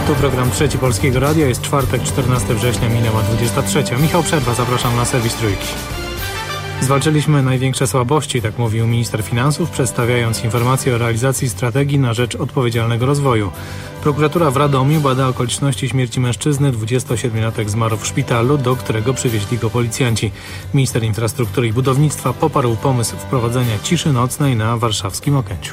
Tu program Trzeci Polskiego Radia. Jest czwartek, 14 września, minęła 23. Michał Przerwa, zapraszam na serwis Trójki. Zwalczyliśmy największe słabości, tak mówił minister finansów, przedstawiając informację o realizacji strategii na rzecz odpowiedzialnego rozwoju. Prokuratura w Radomiu bada okoliczności śmierci mężczyzny. 27-latek zmarł w szpitalu, do którego przywieźli go policjanci. Minister infrastruktury i budownictwa poparł pomysł wprowadzenia ciszy nocnej na warszawskim Okęciu.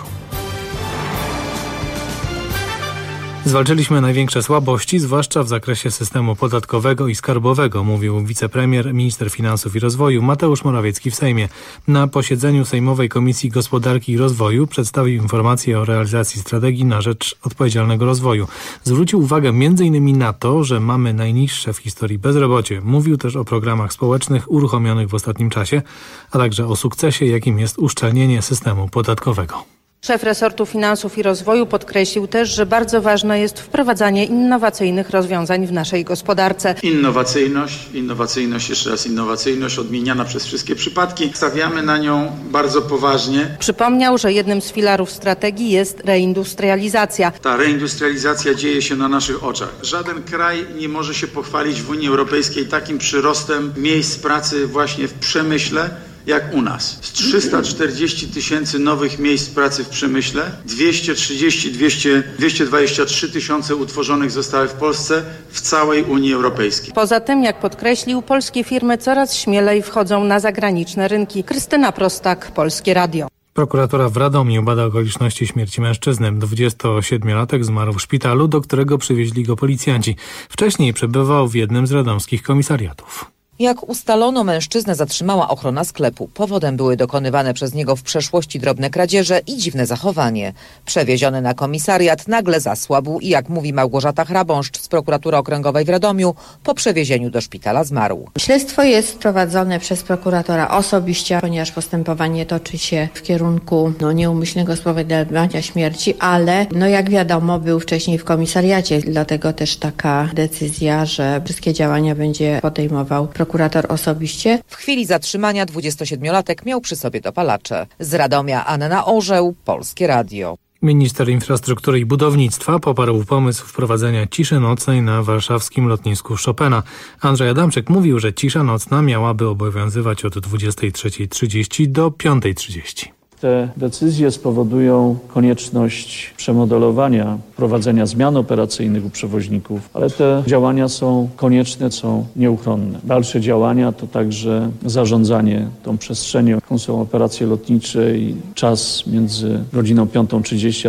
Zwalczyliśmy największe słabości, zwłaszcza w zakresie systemu podatkowego i skarbowego, mówił wicepremier, minister finansów i rozwoju Mateusz Morawiecki w Sejmie. Na posiedzeniu Sejmowej Komisji Gospodarki i Rozwoju przedstawił informację o realizacji strategii na rzecz odpowiedzialnego rozwoju. Zwrócił uwagę m.in. na to, że mamy najniższe w historii bezrobocie. Mówił też o programach społecznych uruchomionych w ostatnim czasie, a także o sukcesie, jakim jest uszczelnienie systemu podatkowego. Szef resortu finansów i rozwoju podkreślił też, że bardzo ważne jest wprowadzanie innowacyjnych rozwiązań w naszej gospodarce. Innowacyjność, jeszcze raz innowacyjność, odmieniana przez wszystkie przypadki. Stawiamy na nią bardzo poważnie. Przypomniał, że jednym z filarów strategii jest reindustrializacja. Ta reindustrializacja dzieje się na naszych oczach. Żaden kraj nie może się pochwalić w Unii Europejskiej takim przyrostem miejsc pracy właśnie w przemyśle, jak u nas. Z 340 tysięcy nowych miejsc pracy w przemyśle, 223 tysiące utworzonych zostały w Polsce w całej Unii Europejskiej. Poza tym, jak podkreślił, polskie firmy coraz śmielej wchodzą na zagraniczne rynki. Krystyna Prostak, Polskie Radio. Prokuratura w Radomiu bada okoliczności śmierci mężczyzny. 27-latek zmarł w szpitalu, do którego przywieźli go policjanci. Wcześniej przebywał w jednym z radomskich komisariatów. Jak ustalono, mężczyznę zatrzymała ochrona sklepu. Powodem były dokonywane przez niego w przeszłości drobne kradzieże i dziwne zachowanie. Przewieziony na komisariat nagle zasłabł i, jak mówi Małgorzata Hrabąszcz z Prokuratury Okręgowej w Radomiu, po przewiezieniu do szpitala zmarł. Śledztwo jest prowadzone przez prokuratora osobiście, ponieważ postępowanie toczy się w kierunku nieumyślnego spowodowania śmierci, ale jak wiadomo, był wcześniej w komisariacie, dlatego też taka decyzja, że wszystkie działania będzie podejmował prokurator osobiście. W chwili zatrzymania 27-latek miał przy sobie dopalacze. Z Radomia Anna Orzeł, Polskie Radio. Minister infrastruktury i budownictwa poparł pomysł wprowadzenia ciszy nocnej na warszawskim lotnisku Chopina. Andrzej Adamczyk mówił, że cisza nocna miałaby obowiązywać od 23:30 do 5:30. Te decyzje spowodują konieczność przemodelowania, wprowadzenia zmian operacyjnych u przewoźników, ale te działania są konieczne, są nieuchronne. Dalsze działania to także zarządzanie tą przestrzenią, jaką są operacje lotnicze i czas między godziną 5:30 a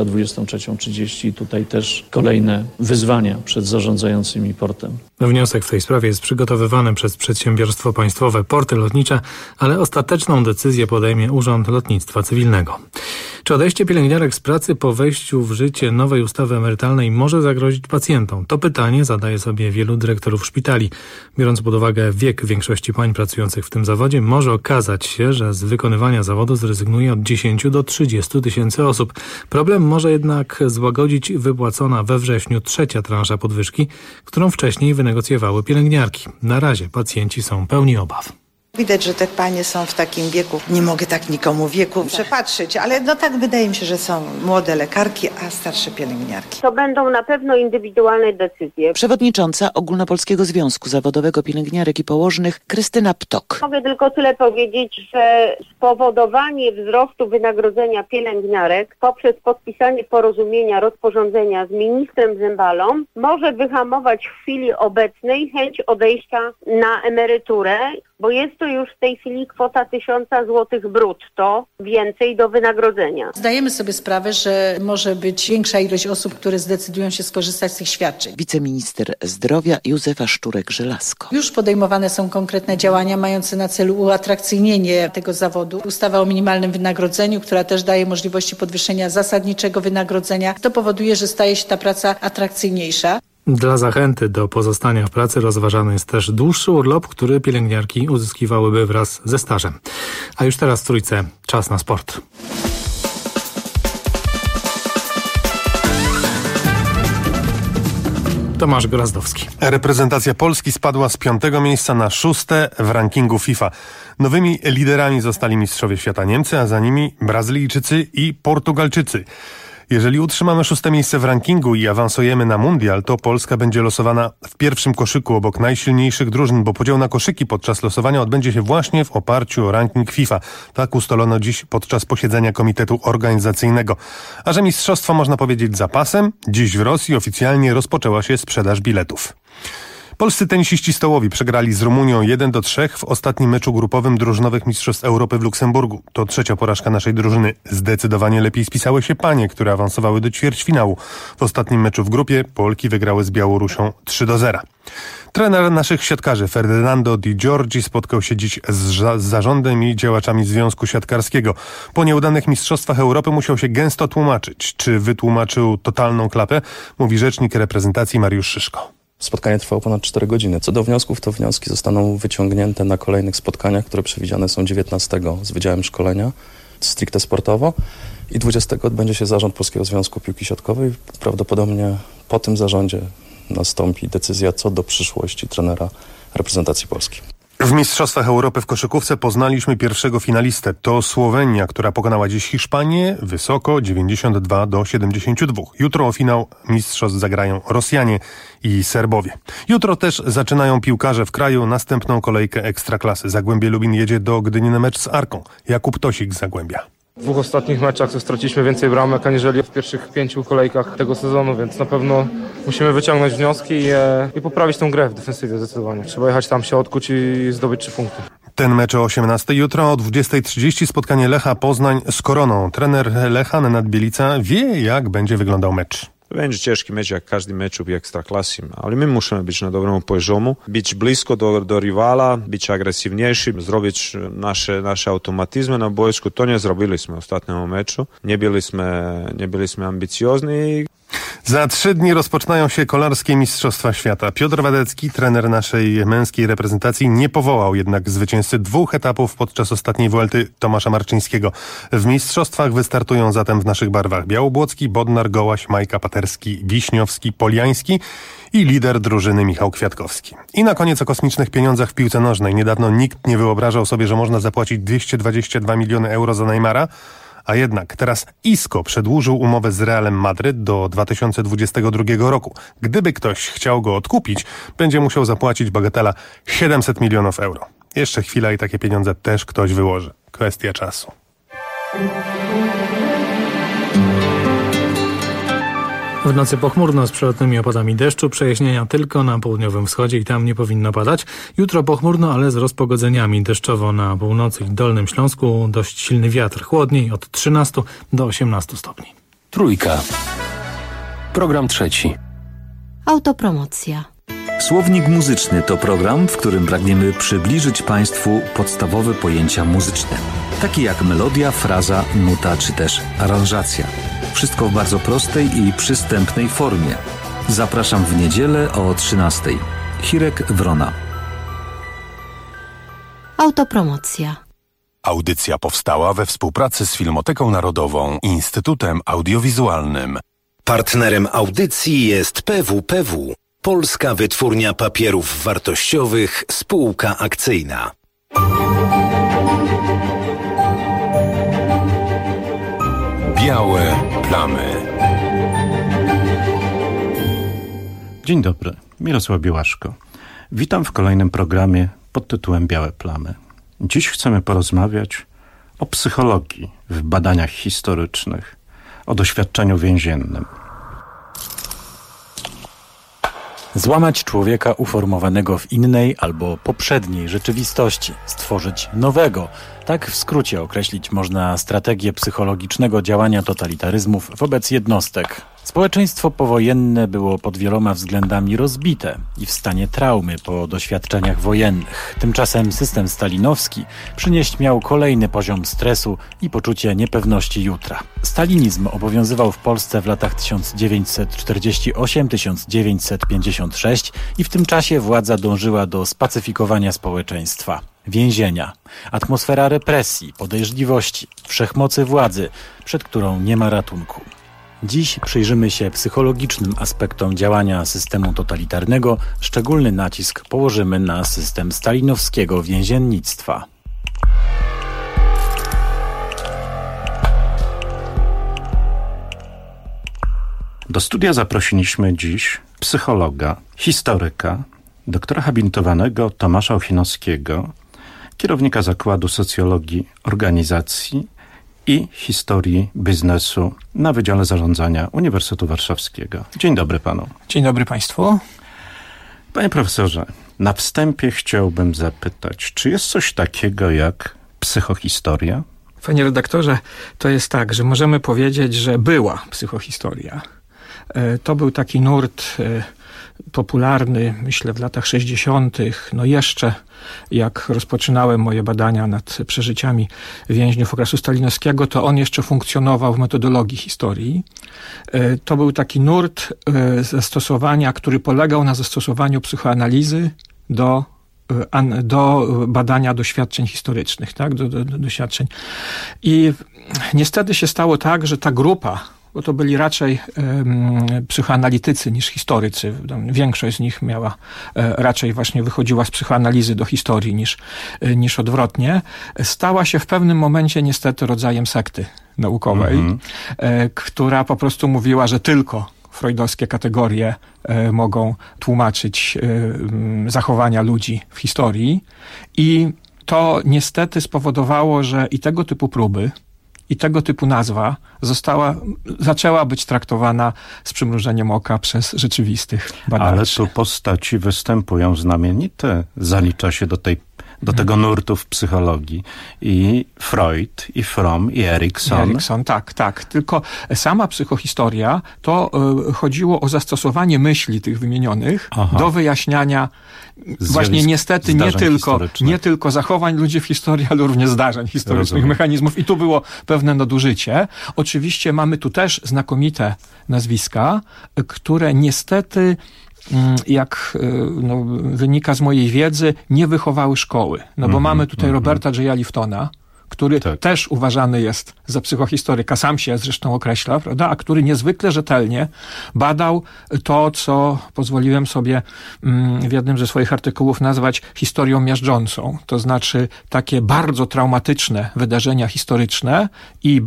23:30. Tutaj też kolejne wyzwania przed zarządzającymi portem. Wniosek w tej sprawie jest przygotowywany przez przedsiębiorstwo państwowe Porty Lotnicze, ale ostateczną decyzję podejmie Urząd Lotnictwa Cywilnego. Czy odejście pielęgniarek z pracy po wejściu w życie nowej ustawy emerytalnej może zagrozić pacjentom? To pytanie zadaje sobie wielu dyrektorów szpitali. Biorąc pod uwagę wiek większości pań pracujących w tym zawodzie, może okazać się, że z wykonywania zawodu zrezygnuje od 10 do 30 tysięcy osób. Problem może jednak złagodzić wypłacona we wrześniu trzecia transza podwyżki, którą wcześniej wynegocjowały pielęgniarki. Na razie pacjenci są pełni obaw. Widać, że te panie są w takim wieku, nie mogę tak nikomu wieku przepatrzyć, ale tak wydaje mi się, że są młode lekarki, a starsze pielęgniarki. To będą na pewno indywidualne decyzje. Przewodnicząca Ogólnopolskiego Związku Zawodowego Pielęgniarek i Położnych Krystyna Ptok. Mogę tylko tyle powiedzieć, że spowodowanie wzrostu wynagrodzenia pielęgniarek poprzez podpisanie porozumienia, rozporządzenia z ministrem Zembalą może wyhamować w chwili obecnej chęć odejścia na emeryturę, bo jest to już w tej chwili kwota 1000 zł brutto więcej do wynagrodzenia. Zdajemy sobie sprawę, że może być większa ilość osób, które zdecydują się skorzystać z tych świadczeń. Wiceminister zdrowia Józefa Szczurek-Żelazko. Już podejmowane są konkretne działania mające na celu uatrakcyjnienie tego zawodu. Ustawa o minimalnym wynagrodzeniu, która też daje możliwości podwyższenia zasadniczego wynagrodzenia. To powoduje, że staje się ta praca atrakcyjniejsza. Dla zachęty do pozostania w pracy rozważany jest też dłuższy urlop, który pielęgniarki uzyskiwałyby wraz ze stażem. A już teraz w Trójce czas na sport. Tomasz Gorazdowski. Reprezentacja Polski spadła z 5. miejsca na 6. w rankingu FIFA. Nowymi liderami zostali mistrzowie świata Niemcy, a za nimi Brazylijczycy i Portugalczycy. Jeżeli utrzymamy 6. miejsce w rankingu i awansujemy na mundial, to Polska będzie losowana w pierwszym koszyku obok najsilniejszych drużyn, bo podział na koszyki podczas losowania odbędzie się właśnie w oparciu o ranking FIFA. Tak ustalono dziś podczas posiedzenia Komitetu Organizacyjnego. A że mistrzostwo można powiedzieć za pasem, dziś w Rosji oficjalnie rozpoczęła się sprzedaż biletów. Polscy tenisiści stołowi przegrali z Rumunią 1-3 w ostatnim meczu grupowym drużynowych Mistrzostw Europy w Luksemburgu. To trzecia porażka naszej drużyny. Zdecydowanie lepiej spisały się panie, które awansowały do ćwierćfinału. W ostatnim meczu w grupie Polki wygrały z Białorusią 3-0. Trener naszych siatkarzy Ferdinando Di Giorgi spotkał się dziś z zarządem i działaczami Związku Siatkarskiego. Po nieudanych Mistrzostwach Europy musiał się gęsto tłumaczyć. Czy wytłumaczył totalną klapę? Mówi rzecznik reprezentacji Mariusz Szyszko. Spotkanie trwało ponad 4 godziny. Co do wniosków, to wnioski zostaną wyciągnięte na kolejnych spotkaniach, które przewidziane są 19 z Wydziałem Szkolenia, stricte sportowo, i 20 odbędzie się zarząd Polskiego Związku Piłki Siatkowej. Prawdopodobnie po tym zarządzie nastąpi decyzja co do przyszłości trenera reprezentacji Polski. W Mistrzostwach Europy w koszykówce poznaliśmy pierwszego finalistę. To Słowenia, która pokonała dziś Hiszpanię wysoko 92-72. Jutro o finał mistrzostw zagrają Rosjanie i Serbowie. Jutro też zaczynają piłkarze w kraju następną kolejkę Ekstraklasy. Zagłębie Lubin jedzie do Gdyni na mecz z Arką. Jakub Tosik z Zagłębia. W 2 ostatnich meczach straciliśmy więcej bramek aniżeli w pierwszych 5 kolejkach tego sezonu, więc na pewno musimy wyciągnąć wnioski i poprawić tę grę w defensywie zdecydowanie. Trzeba jechać tam się odkuć i zdobyć 3 punkty. Ten mecz o 18:00, jutro o 20:30 spotkanie Lecha Poznań z Koroną. Trener Lecha Nenad Bielica wie, jak będzie wyglądał mecz. Będzie ciężki mecz jak każdy mecz w Ekstraklasy, ale my musimy być na dobrym poziomu, być blisko do rywala, być agresywniejsi, zrobić nasze automatyzmy na boisku. To nie zrobiliśmy w ostatnim meczu. Nie byliśmy ambicjozni. Za 3 dni rozpoczynają się kolarskie Mistrzostwa Świata. Piotr Wadecki, trener naszej męskiej reprezentacji, nie powołał jednak zwycięzcy 2 etapów podczas ostatniej Vuelty Tomasza Marczyńskiego. W mistrzostwach wystartują zatem w naszych barwach Białobłocki, Bodnar, Gołaś, Majka, Paterski, Wiśniowski, Poliański i lider drużyny Michał Kwiatkowski. I na koniec o kosmicznych pieniądzach w piłce nożnej. Niedawno nikt nie wyobrażał sobie, że można zapłacić 222 miliony euro za Neymara. A jednak teraz Isco przedłużył umowę z Realem Madryt do 2022 roku. Gdyby ktoś chciał go odkupić, będzie musiał zapłacić bagatela 700 milionów euro. Jeszcze chwila i takie pieniądze też ktoś wyłoży. Kwestia czasu. W nocy pochmurno z przelotnymi opadami deszczu, przejaśnienia tylko na południowym wschodzie i tam nie powinno padać. Jutro pochmurno, ale z rozpogodzeniami. Deszczowo na północy i Dolnym Śląsku, dość silny wiatr, chłodniej od 13 do 18 stopni. Trójka. Program trzeci. Autopromocja. Słownik muzyczny to program, w którym pragniemy przybliżyć Państwu podstawowe pojęcia muzyczne, takie jak melodia, fraza, nuta czy też aranżacja. Wszystko w bardzo prostej i przystępnej formie. Zapraszam w niedzielę o 13:00. Hirek Wrona. Autopromocja. Audycja powstała we współpracy z Filmoteką Narodową i Instytutem Audiowizualnym. Partnerem audycji jest PWPW, Polska Wytwórnia Papierów Wartościowych, spółka akcyjna. Białe plamy. Dzień dobry, Mirosław Białaszko. Witam w kolejnym programie pod tytułem Białe plamy. Dziś chcemy porozmawiać o psychologii w badaniach historycznych, o doświadczeniu więziennym. Złamać człowieka uformowanego w innej albo poprzedniej rzeczywistości, stworzyć nowego. Tak w skrócie określić można strategię psychologicznego działania totalitaryzmów wobec jednostek. Społeczeństwo powojenne było pod wieloma względami rozbite i w stanie traumy po doświadczeniach wojennych. Tymczasem system stalinowski przynieść miał kolejny poziom stresu i poczucie niepewności jutra. Stalinizm obowiązywał w Polsce w latach 1948-1956 i w tym czasie władza dążyła do spacyfikowania społeczeństwa. Więzienia, atmosfera represji, podejrzliwości, wszechmocy władzy, przed którą nie ma ratunku. Dziś przyjrzymy się psychologicznym aspektom działania systemu totalitarnego. Szczególny nacisk położymy na system stalinowskiego więziennictwa. Do studia zaprosiliśmy dziś psychologa, historyka, doktora habilitowanego Tomasza Ochinowskiego, kierownika Zakładu Socjologii Organizacji i Historii Biznesu na Wydziale Zarządzania Uniwersytetu Warszawskiego. Dzień dobry panu. Dzień dobry państwu. Panie profesorze, na wstępie chciałbym zapytać, czy jest coś takiego jak psychohistoria? Panie redaktorze, to jest tak, że możemy powiedzieć, że była psychohistoria. To był taki nurt popularny, myślę, w latach 60., no jeszcze jak rozpoczynałem moje badania nad przeżyciami więźniów okresu stalinowskiego, to on jeszcze funkcjonował w metodologii historii. To był taki nurt zastosowania, który polegał na zastosowaniu psychoanalizy do badania doświadczeń historycznych, tak? Do doświadczeń. I niestety się stało tak, że ta grupa, bo to byli raczej psychoanalitycy niż historycy. Większość z nich miała raczej właśnie wychodziła z psychoanalizy do historii niż odwrotnie. Stała się w pewnym momencie niestety rodzajem sekty naukowej, która po prostu mówiła, że tylko freudowskie kategorie mogą tłumaczyć zachowania ludzi w historii. I to niestety spowodowało, że i tego typu próby, i tego typu nazwa zaczęła być traktowana z przymrużeniem oka przez rzeczywistych badaczy. Ale tu postaci występują znamienite. Zalicza się do tego nurtu w psychologii i Freud, i Fromm, i Erikson. Tak. Tylko sama psychohistoria, to chodziło o zastosowanie myśli tych wymienionych do wyjaśniania właśnie niestety nie tylko zachowań ludzi w historii, ale również zdarzeń historycznych, mechanizmów. I tu było pewne nadużycie. Oczywiście mamy tu też znakomite nazwiska, które niestety, jak wynika z mojej wiedzy, nie wychowały szkoły. Bo mamy tutaj Roberta J. Liftona, który też uważany jest za psychohistoryka, sam się zresztą określa, prawda? A który niezwykle rzetelnie badał to, co pozwoliłem sobie w jednym ze swoich artykułów nazwać historią miażdżącą. To znaczy takie bardzo traumatyczne wydarzenia historyczne i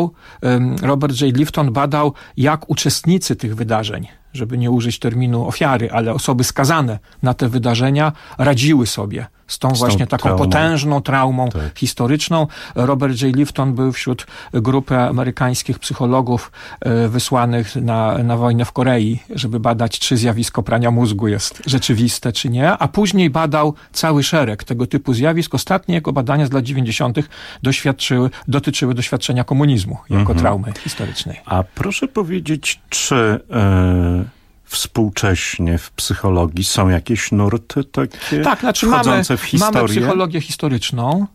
Robert J. Lifton badał, jak uczestnicy tych wydarzeń, żeby nie użyć terminu ofiary, ale osoby skazane na te wydarzenia radziły sobie z tą właśnie taką potężną traumą historyczną. Robert J. Lifton był wśród grupy amerykańskich psychologów wysłanych na wojnę w Korei, żeby badać, czy zjawisko prania mózgu jest rzeczywiste, czy nie, a później badał cały szereg tego typu zjawisk. Ostatnie jego badania z lat 90. dotyczyły doświadczenia komunizmu jako traumy historycznej. A proszę powiedzieć, czy współcześnie w psychologii są jakieś nurty takie wchodzące w historię? Mamy psychologię historyczną,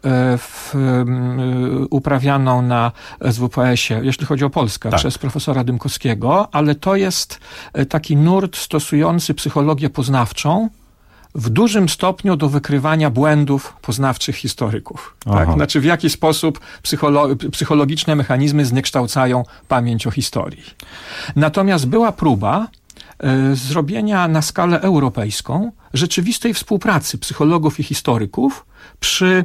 uprawianą na SWPS-ie, jeśli chodzi o Polskę, przez profesora Dymkowskiego, ale to jest taki nurt stosujący psychologię poznawczą w dużym stopniu do wykrywania błędów poznawczych historyków. Tak? Znaczy w jaki sposób psychologiczne mechanizmy zniekształcają pamięć o historii. Natomiast była próba zrobienia na skalę europejską rzeczywistej współpracy psychologów i historyków przy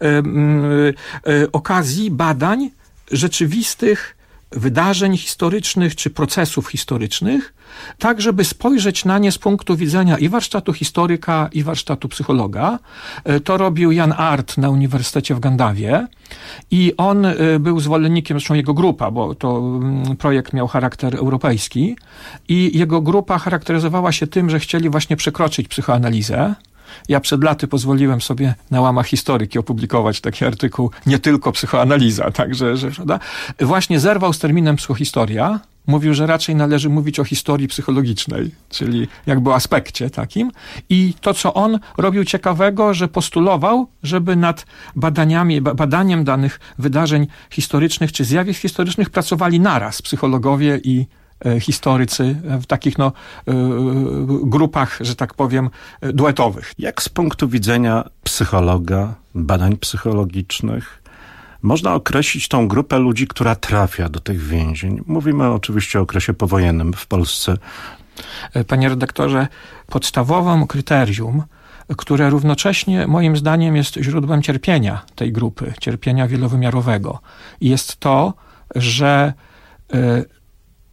okazji badań rzeczywistych wydarzeń historycznych czy procesów historycznych, tak żeby spojrzeć na nie z punktu widzenia i warsztatu historyka, i warsztatu psychologa. To robił Jan Art na Uniwersytecie w Gandawie i on był zwolennikiem, zresztą jego grupa, bo to projekt miał charakter europejski i jego grupa charakteryzowała się tym, że chcieli właśnie przekroczyć psychoanalizę. Ja przed laty pozwoliłem sobie na łamach historyki opublikować taki artykuł, nie tylko psychoanaliza, także, prawda? Właśnie zerwał z terminem psychohistoria, mówił, że raczej należy mówić o historii psychologicznej, czyli jakby o aspekcie takim. I to, co on robił ciekawego, że postulował, żeby nad badaniem danych wydarzeń historycznych czy zjawisk historycznych pracowali naraz psychologowie i historycy w takich grupach, że tak powiem, duetowych. Jak z punktu widzenia psychologa, badań psychologicznych, można określić tą grupę ludzi, która trafia do tych więzień? Mówimy oczywiście o okresie powojennym w Polsce. Panie redaktorze, podstawowym kryterium, które równocześnie moim zdaniem jest źródłem cierpienia tej grupy, cierpienia wielowymiarowego, jest to, że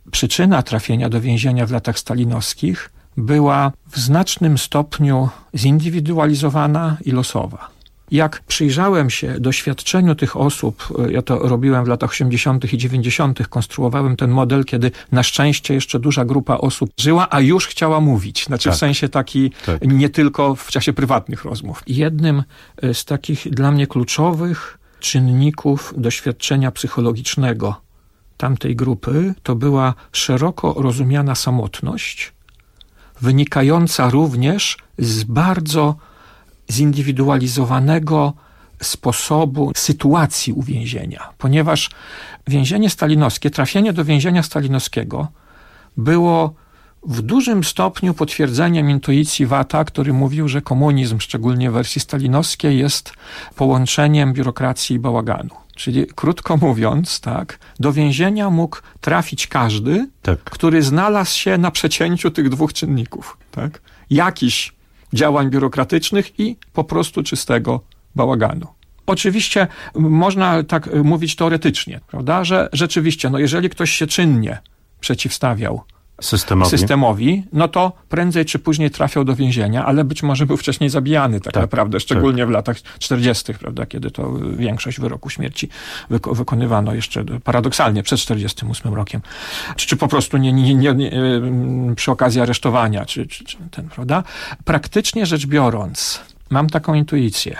przyczyna trafienia do więzienia w latach stalinowskich była w znacznym stopniu zindywidualizowana i losowa. Jak przyjrzałem się doświadczeniu tych osób, ja to robiłem w latach 80. i 90., konstruowałem ten model, kiedy na szczęście jeszcze duża grupa osób żyła, a już chciała mówić. Znaczy w sensie taki, nie tylko w czasie prywatnych rozmów. Jednym z takich dla mnie kluczowych czynników doświadczenia psychologicznego tamtej grupy to była szeroko rozumiana samotność, wynikająca również z bardzo zindywidualizowanego sposobu sytuacji uwięzienia. Ponieważ więzienie stalinowskie, trafienie do więzienia stalinowskiego było w dużym stopniu potwierdzeniem intuicji Wata, który mówił, że komunizm, szczególnie w wersji stalinowskiej, jest połączeniem biurokracji i bałaganu. Czyli krótko mówiąc, do więzienia mógł trafić każdy, który znalazł się na przecięciu tych dwóch czynników. Jakiś działań biurokratycznych i po prostu czystego bałaganu. Oczywiście można tak mówić teoretycznie, prawda, że rzeczywiście, jeżeli ktoś się czynnie przeciwstawiał systemowi, no to prędzej czy później trafiał do więzienia, ale być może był wcześniej zabijany naprawdę, szczególnie w latach 40., prawda, kiedy to większość wyroku śmierci wykonywano jeszcze paradoksalnie przed 48 rokiem. Czy po prostu nie przy okazji aresztowania, czy prawda? Praktycznie rzecz biorąc, mam taką intuicję,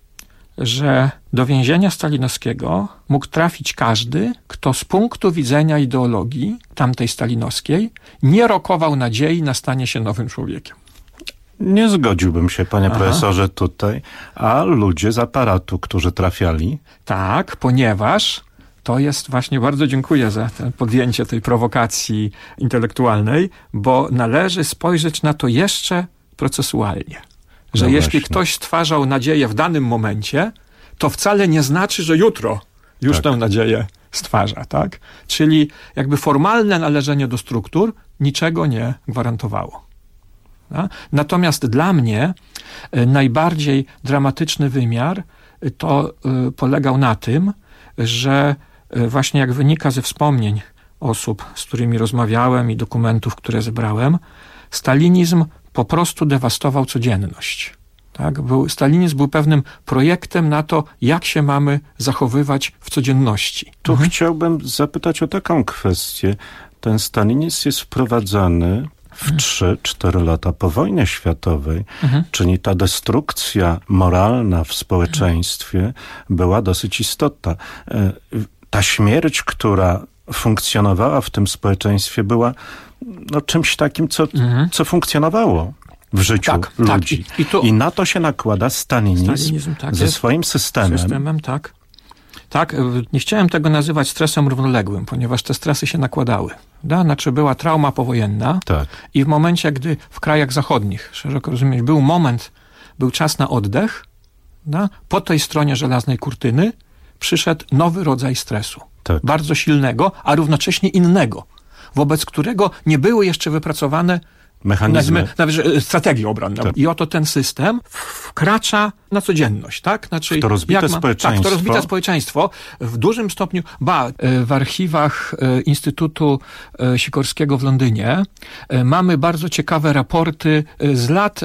że do więzienia stalinowskiego mógł trafić każdy, kto z punktu widzenia ideologii tamtej stalinowskiej nie rokował nadziei na stanie się nowym człowiekiem. Nie zgodziłbym się, panie profesorze, tutaj, a ludzie z aparatu, którzy trafiali? Tak, ponieważ to jest właśnie, bardzo dziękuję za podjęcie tej prowokacji intelektualnej, bo należy spojrzeć na to jeszcze procesualnie. Że jeśli ktoś stwarzał nadzieję w danym momencie, to wcale nie znaczy, że jutro już tę nadzieję stwarza, Czyli jakby formalne należenie do struktur niczego nie gwarantowało. Natomiast dla mnie najbardziej dramatyczny wymiar to polegał na tym, że właśnie jak wynika ze wspomnień osób, z którymi rozmawiałem i dokumentów, które zebrałem, stalinizm po prostu dewastował codzienność. Stalinizm był pewnym projektem na to, jak się mamy zachowywać w codzienności. Tu chciałbym zapytać o taką kwestię. Ten stalinizm jest wprowadzany w 3-4 lata po wojnie światowej, czyli ta destrukcja moralna w społeczeństwie była dosyć istotna. Ta śmierć, która funkcjonowała w tym społeczeństwie, była czymś takim, co funkcjonowało w życiu ludzi. I na to się nakłada stalinizm ze swoim systemem. Nie chciałem tego nazywać stresem równoległym, ponieważ te stresy się nakładały. Znaczy była trauma powojenna i w momencie, gdy w krajach zachodnich, szeroko rozumieć, był czas na oddech, po tej stronie żelaznej kurtyny przyszedł nowy rodzaj stresu. Bardzo silnego, a równocześnie innego, wobec którego nie były jeszcze wypracowane mechanizmy, strategie obronne. I oto ten system wkracza na codzienność, Znaczy, w to rozbite społeczeństwo. W to rozbite społeczeństwo w dużym stopniu, w archiwach Instytutu Sikorskiego w Londynie mamy bardzo ciekawe raporty z lat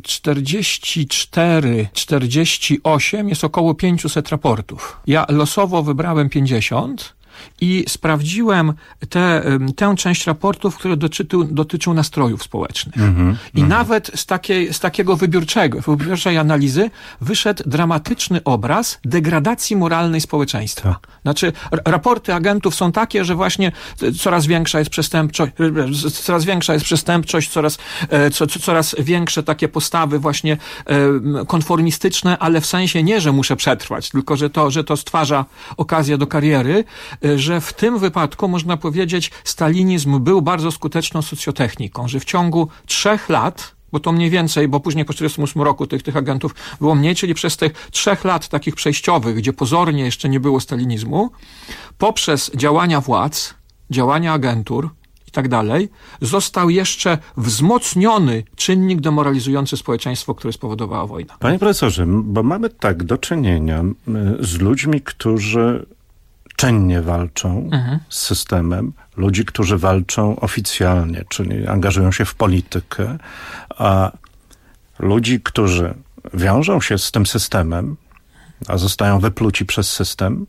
44-48, jest około 500 raportów. Ja losowo wybrałem 50 i sprawdziłem tę część raportów, które dotyczą nastrojów społecznych. I nawet z takiego wybiórczej analizy wyszedł dramatyczny obraz degradacji moralnej społeczeństwa. Znaczy, raporty agentów są takie, że właśnie coraz większa jest przestępczość, coraz większe takie postawy właśnie konformistyczne, ale w sensie nie, że muszę przetrwać, tylko że to stwarza okazję do kariery, że w tym wypadku można powiedzieć, stalinizm był bardzo skuteczną socjotechniką, że w ciągu 3 lat, bo to mniej więcej, bo później po 1948 roku tych agentów było mniej, czyli przez tych 3 lat takich przejściowych, gdzie pozornie jeszcze nie było stalinizmu, poprzez działania władz, działania agentur i tak dalej, został jeszcze wzmocniony czynnik demoralizujący społeczeństwo, które spowodowała wojna. Panie profesorze, bo mamy do czynienia z ludźmi, którzy czynnie walczą z systemem, ludzi, którzy walczą oficjalnie, czyli angażują się w politykę, a ludzi, którzy wiążą się z tym systemem, a zostają wypluci przez system,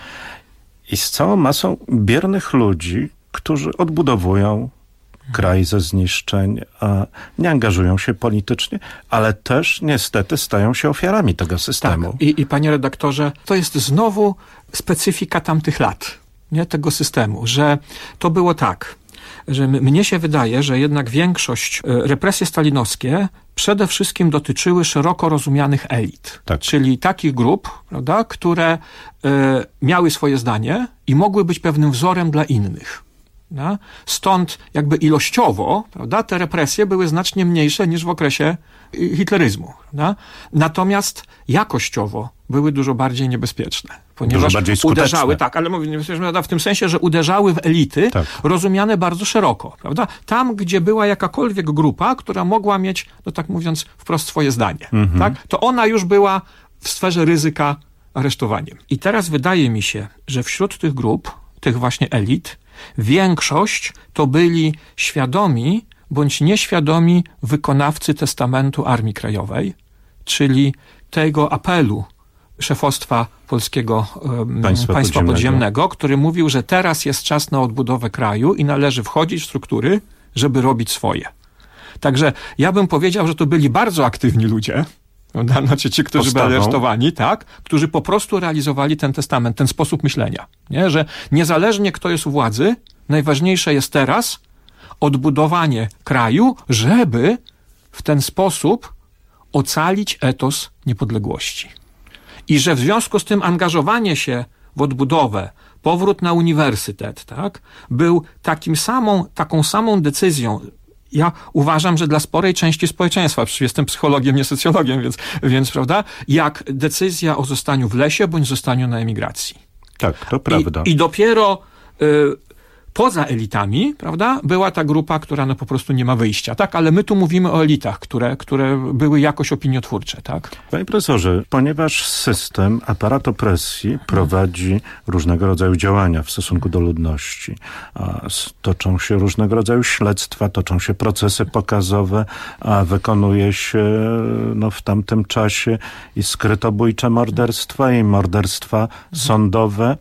i z całą masą biernych ludzi, którzy odbudowują kraj ze zniszczeń, a nie angażują się politycznie, ale też niestety stają się ofiarami tego systemu. Tak. I panie redaktorze, to jest znowu specyfika tamtych lat, nie, tego systemu, że to było tak, że mnie się wydaje, że jednak większość, represje stalinowskie przede wszystkim dotyczyły szeroko rozumianych elit, czyli takich grup, prawda, które miały swoje zdanie i mogły być pewnym wzorem dla innych. No? Stąd jakby ilościowo, prawda, te represje były znacznie mniejsze niż w okresie hitleryzmu. No? Natomiast jakościowo były dużo bardziej niebezpieczne. Ponieważ dużo bardziej skuteczne. Uderzały, tak, ale mówię niebezpieczne w tym sensie, że uderzały w elity, rozumiane bardzo szeroko. Prawda? Tam, gdzie była jakakolwiek grupa, która mogła mieć, no tak mówiąc, wprost swoje zdanie. Tak? To ona już była w sferze ryzyka aresztowaniem. I teraz wydaje mi się, że wśród tych grup, tych właśnie elit, większość to byli świadomi bądź nieświadomi wykonawcy testamentu Armii Krajowej, czyli tego apelu szefostwa polskiego państwa podziemnego, który mówił, że teraz jest czas na odbudowę kraju i należy wchodzić w struktury, żeby robić swoje. Także ja bym powiedział, że to byli bardzo aktywni ludzie, znaczy ci, którzy byli aresztowani, tak, którzy po prostu realizowali ten testament, ten sposób myślenia. Nie? Że niezależnie kto jest u władzy, najważniejsze jest teraz odbudowanie kraju, żeby w ten sposób ocalić etos niepodległości. I że w związku z tym angażowanie się w odbudowę, powrót na uniwersytet, tak, był taką samą decyzją. Ja uważam, że dla sporej części społeczeństwa, przecież jestem psychologiem, nie socjologiem, więc prawda, jak decyzja o zostaniu w lesie bądź zostaniu na emigracji. Tak, to prawda. I dopiero poza elitami, prawda, była ta grupa, która no po prostu nie ma wyjścia, tak? Ale my tu mówimy o elitach, które były jakoś opiniotwórcze, tak? Panie profesorze, ponieważ system, aparat opresji prowadzi różnego rodzaju działania w stosunku do ludności, toczą się różnego rodzaju śledztwa, toczą się procesy pokazowe, a wykonuje się w tamtym czasie i skrytobójcze morderstwa, i morderstwa sądowe.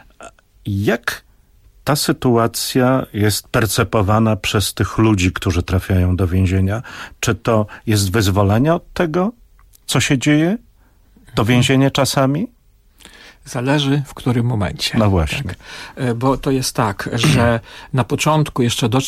Jak ta sytuacja jest percepowana przez tych ludzi, którzy trafiają do więzienia? Czy to jest wyzwolenie od tego, co się dzieje? To więzienie czasami? Zależy w którym momencie. No właśnie. Tak. Bo to jest tak, że na początku, jeszcze do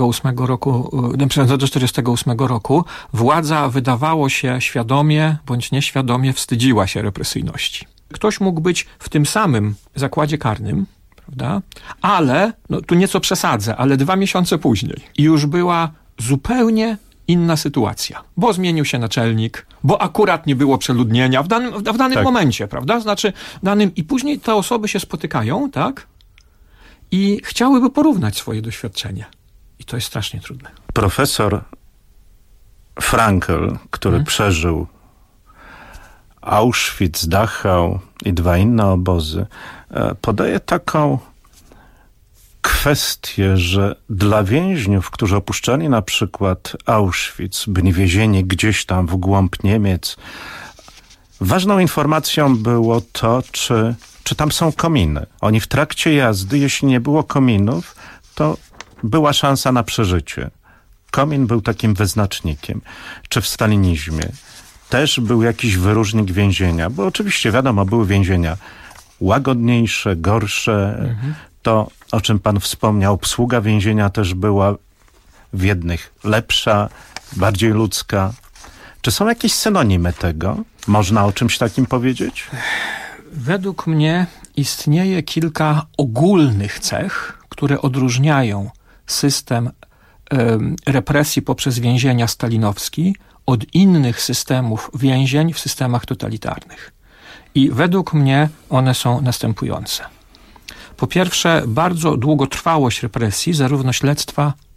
48 roku, władza, wydawało się, świadomie bądź nieświadomie wstydziła się represyjności. Ktoś mógł być w tym samym zakładzie karnym, prawda? Ale, no tu nieco przesadzę, ale 2 miesiące później i już była zupełnie inna sytuacja, bo zmienił się naczelnik, bo akurat nie było przeludnienia w danym momencie, prawda? Znaczy, i później te osoby się spotykają, tak? I chciałyby porównać swoje doświadczenie. I to jest strasznie trudne. Profesor Frankl, który przeżył Auschwitz, Dachau i 2 inne obozy, podaje taką kwestię, że dla więźniów, którzy opuszczali na przykład Auschwitz, byli wiezieni gdzieś tam w głąb Niemiec, ważną informacją było to, czy tam są kominy. Oni w trakcie jazdy, jeśli nie było kominów, to była szansa na przeżycie. Komin był takim wyznacznikiem. Czy w stalinizmie też był jakiś wyróżnik więzienia? Bo oczywiście, wiadomo, były więzienia łagodniejsze, gorsze. To, o czym pan wspomniał, obsługa więzienia też była w jednych lepsza, bardziej ludzka. Czy są jakieś synonimy tego? Można o czymś takim powiedzieć? Według mnie istnieje kilka ogólnych cech, które odróżniają system represji poprzez więzienia stalinowski od innych systemów więzień w systemach totalitarnych. I według mnie one są następujące. Po pierwsze, bardzo długotrwałość represji, zarówno śledztwa,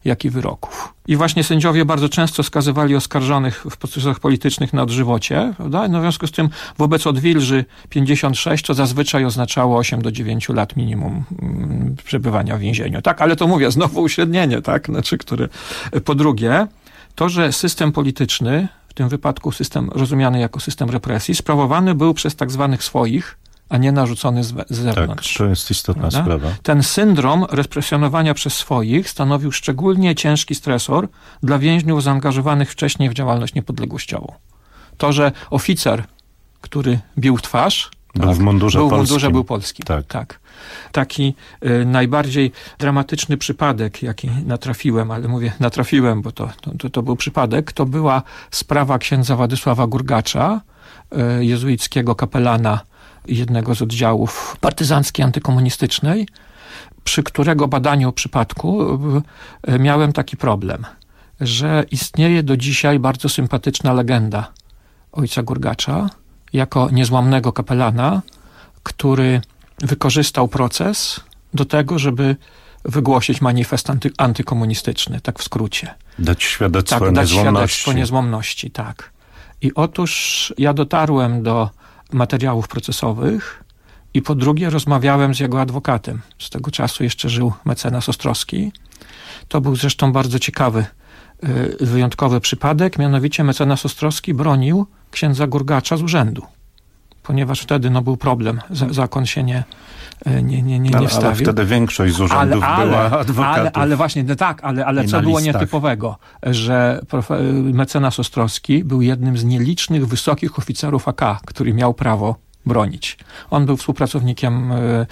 jak i wyroków. I właśnie sędziowie bardzo często skazywali oskarżonych w procesach politycznych na dożywocie, prawda? No w związku z tym wobec odwilży 56 to zazwyczaj oznaczało 8 do 9 lat minimum przebywania w więzieniu. Tak, ale to mówię, znowu uśrednienie, tak? Znaczy, które... Po drugie, to, że system polityczny, w tym wypadku system rozumiany jako system represji, sprawowany był przez tak zwanych swoich, a nie narzucony z zewnątrz. Tak, to jest istotna sprawa. Ten syndrom represjonowania przez swoich stanowił szczególnie ciężki stresor dla więźniów zaangażowanych wcześniej w działalność niepodległościową. To, że oficer, który bił w twarz, był w mundurze był polski. Tak. Taki najbardziej dramatyczny przypadek, jaki natrafiłem, ale mówię natrafiłem, bo to był przypadek, to była sprawa księdza Władysława Gurgacza, jezuickiego kapelana jednego z oddziałów partyzanckiej antykomunistycznej, przy którego badaniu przypadku miałem taki problem, że istnieje do dzisiaj bardzo sympatyczna legenda ojca Gurgacza jako niezłomnego kapelana, który wykorzystał proces do tego, żeby wygłosić manifest antykomunistyczny, tak w skrócie. Dać świadectwo niezłomności. Tak. I otóż ja dotarłem do materiałów procesowych i po drugie rozmawiałem z jego adwokatem. Z tego czasu jeszcze żył mecenas Ostrowski. To był zresztą bardzo ciekawy, wyjątkowy przypadek, mianowicie mecenas Ostrowski bronił księdza Gurgacza z urzędu, ponieważ wtedy był problem, zakon się nie wstawił. Ale wtedy większość z urzędów była adwokatów. Ale właśnie, tak, ale co było nietypowego, że mecenas Ostrowski był jednym z nielicznych wysokich oficerów AK, który miał prawo bronić. On był współpracownikiem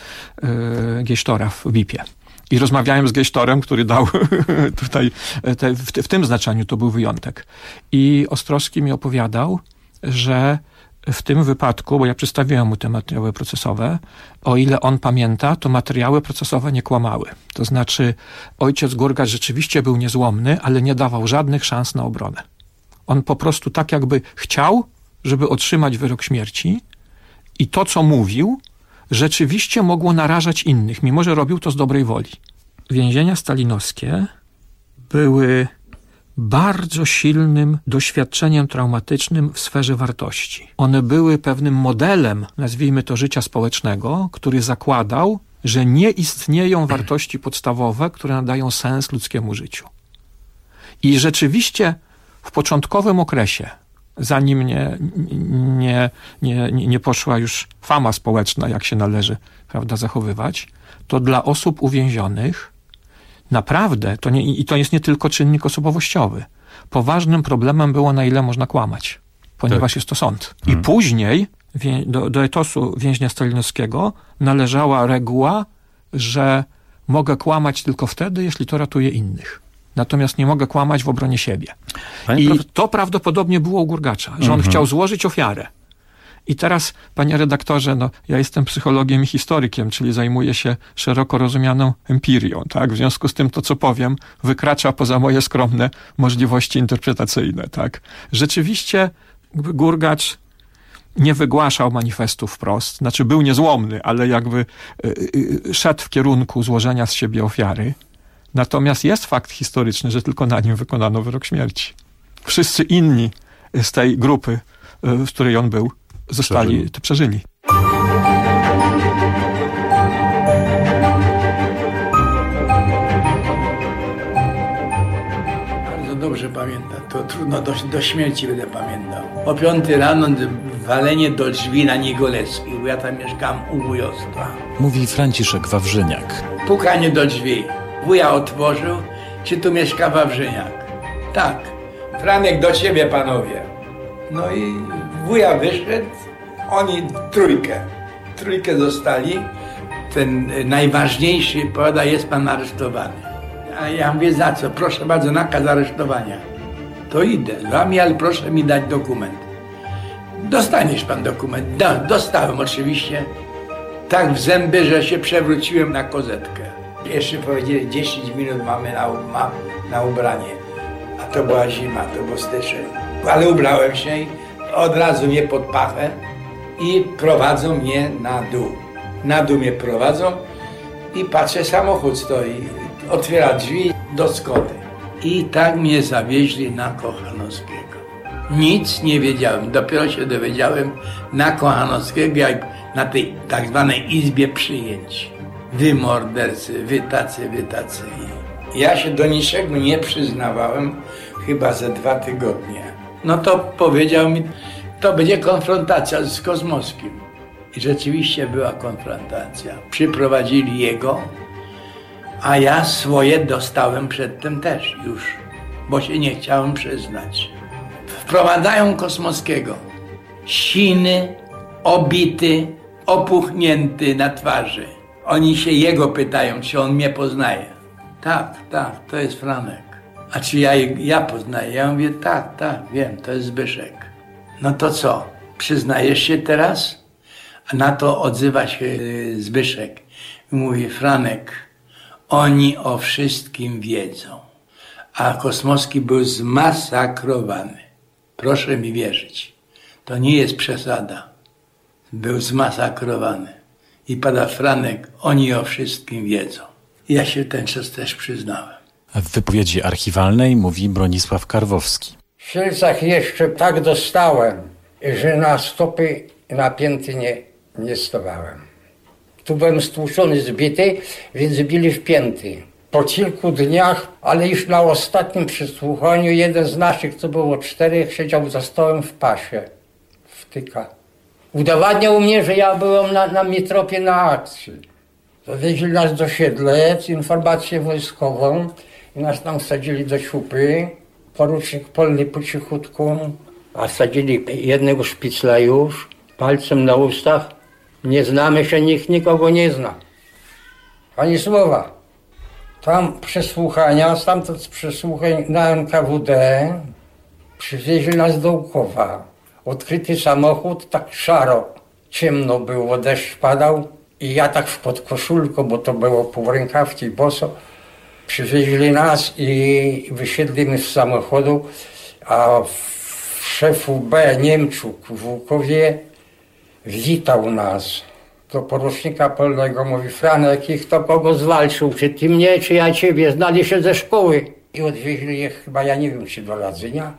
Geisztora w BIP-ie. I rozmawiałem z Geisztorem, który dał tutaj, w tym znaczeniu to był wyjątek. I Ostrowski mi opowiadał, że w tym wypadku, bo ja przedstawiłem mu te materiały procesowe, o ile on pamięta, to materiały procesowe nie kłamały. To znaczy ojciec Gurgacz rzeczywiście był niezłomny, ale nie dawał żadnych szans na obronę. On po prostu tak jakby chciał, żeby otrzymać wyrok śmierci i to, co mówił, rzeczywiście mogło narażać innych, mimo że robił to z dobrej woli. Więzienia stalinowskie były bardzo silnym doświadczeniem traumatycznym w sferze wartości. One były pewnym modelem, nazwijmy to, życia społecznego, który zakładał, że nie istnieją wartości podstawowe, które nadają sens ludzkiemu życiu. I rzeczywiście w początkowym okresie, zanim nie poszła już fama społeczna, jak się należy, prawda, zachowywać, to dla osób uwięzionych naprawdę, to jest nie tylko czynnik osobowościowy. Poważnym problemem było, na ile można kłamać, ponieważ jest to sąd. I później do etosu więźnia stalinowskiego należała reguła, że mogę kłamać tylko wtedy, jeśli to ratuje innych. Natomiast nie mogę kłamać w obronie siebie. To prawdopodobnie było u Gurgacza, że on chciał złożyć ofiarę. I teraz, panie redaktorze, ja jestem psychologiem i historykiem, czyli zajmuję się szeroko rozumianą empirią, tak? W związku z tym to, co powiem, wykracza poza moje skromne możliwości interpretacyjne, tak? Rzeczywiście Gurgacz nie wygłaszał manifestów wprost, znaczy był niezłomny, ale jakby szedł w kierunku złożenia z siebie ofiary. Natomiast jest fakt historyczny, że tylko na nim wykonano wyrok śmierci. Wszyscy inni z tej grupy, w której on był, przeżyli. Bardzo dobrze pamiętam. To trudno, do śmierci będę pamiętał. O 5 rano walenie do drzwi na Niegolewskiej, bo ja tam mieszkam u wujostwa. Mówi Franciszek Wawrzyniak. Pukanie do drzwi. Wuja otworzył, czy tu mieszka Wawrzyniak? Tak. Franek, do ciebie, panowie. No i wuja wyszedł, oni trójkę zostali. Ten najważniejszy powiada, jest pan aresztowany. A ja mówię, za co? Proszę bardzo, nakaz aresztowania. To idę z wami, ale proszę mi dać dokument. Dostaniesz pan dokument. Dostałem oczywiście. Tak w zęby, że się przewróciłem na kozetkę. Jeszcze powiedzieli, 10 minut mamy na ubranie. A to była zima, to był styczeń. Ale ubrałem się i od razu mnie pod pachę i prowadzą mnie na dół. Na dół mnie prowadzą i patrzę, samochód stoi. otwiera drzwi do Skody. I tak mnie zawieźli na Kochanowskiego. Nic nie wiedziałem, dopiero się dowiedziałem na Kochanowskiego, jak na tej tak zwanej izbie przyjęć. Wy mordercy, wy tacy. Ja się do niczego nie przyznawałem chyba ze 2 tygodnie. No to powiedział mi, to będzie konfrontacja z Kosmowskim. I rzeczywiście była konfrontacja. Przyprowadzili jego, a ja swoje dostałem przedtem też już, bo się nie chciałem przyznać. Wprowadzają Kosmowskiego. Siny, obity, opuchnięty na twarzy. Oni się jego pytają, czy on mnie poznaje. Tak, to jest Franek. A czy ja poznaję? Ja mówię, tak, wiem, to jest Zbyszek. No to co, przyznajesz się teraz? A na to odzywa się Zbyszek i mówi, Franek, oni o wszystkim wiedzą. A Kosmowski był zmasakrowany. Proszę mi wierzyć, to nie jest przesada. Był zmasakrowany. I pada Franek, oni o wszystkim wiedzą. Ja się ten czas też przyznałem. W wypowiedzi archiwalnej mówi Bronisław Karwowski. W Sielcach jeszcze tak dostałem, że na stopy napięty nie stawałem. Tu byłem stłuczony, zbity, więc bili w pięty. Po kilku dniach, ale już na ostatnim przesłuchaniu, jeden z naszych, co było 4, siedział za stołem w pasie. Wtyka. Udowadniał mnie, że ja byłem na Mitropie na akcji. Zawieźli nas do Siedlec, informację wojskową i nas tam wsadzili do siupy. Porucznik Polny po cichutku, a wsadzili jednego szpicla już, palcem na ustach. Nie znamy się, nikt nikogo nie zna. Ani słowa. Tam przesłuchania, stamtąd z przesłuchań na NKWD przywieźli nas do Łukowa. Odkryty samochód, tak szaro, ciemno było, deszcz padał i ja tak w podkoszulku, bo to było półrękawki, boso, przywieźli nas i wysiedlimy z samochodu, a szefu B, Niemczuk w Łukowie witał nas. Do porucznika Polnego mówi, Franek, ich to kogo zwalczył, czy ty mnie, czy ja ciebie, znali się ze szkoły. I odwieźli je chyba, ja nie wiem, czy do Radzynia.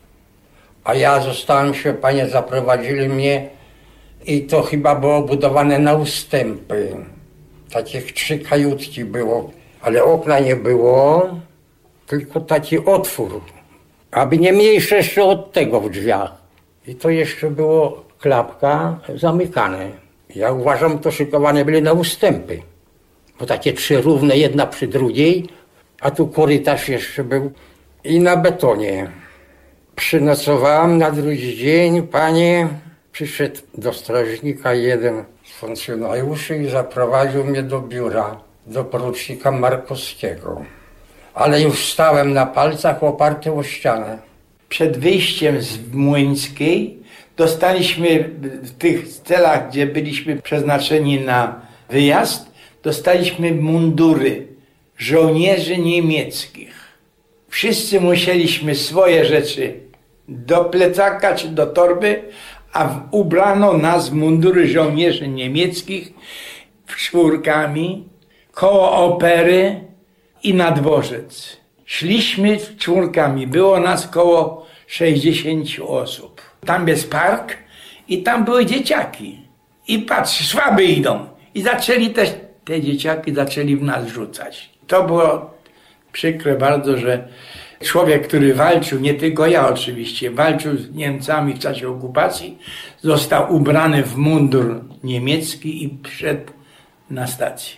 A ja zostałem się, panie, zaprowadzili mnie i to chyba było budowane na ustępy. Takich 3 kajutki było, ale okna nie było, tylko taki otwór, aby nie mniejsze jeszcze od tego w drzwiach. I to jeszcze było klapka zamykane. Ja uważam, to szykowane byli na ustępy, bo takie 3 równe, jedna przy drugiej, a tu korytarz jeszcze był i na betonie. Przynocowałem na drugi dzień, panie, przyszedł do strażnika jeden z funkcjonariuszy i zaprowadził mnie do biura, do porucznika Markowskiego. Ale już stałem na palcach oparty o ścianę. Przed wyjściem z Młyńskiej dostaliśmy w tych celach, gdzie byliśmy przeznaczeni na wyjazd, dostaliśmy mundury żołnierzy niemieckich. Wszyscy musieliśmy swoje rzeczy do plecaka czy do torby, a ubrano nas w mundury żołnierzy niemieckich czwórkami koło opery i na dworzec. Szliśmy czwórkami, było nas koło 60 osób. Tam jest park i tam były dzieciaki. I patrz, szwaby idą. I zaczęli też, te dzieciaki zaczęli w nas rzucać. To było przykre bardzo, że człowiek, który walczył, nie tylko ja oczywiście, walczył z Niemcami w czasie okupacji, został ubrany w mundur niemiecki i wszedł na stację.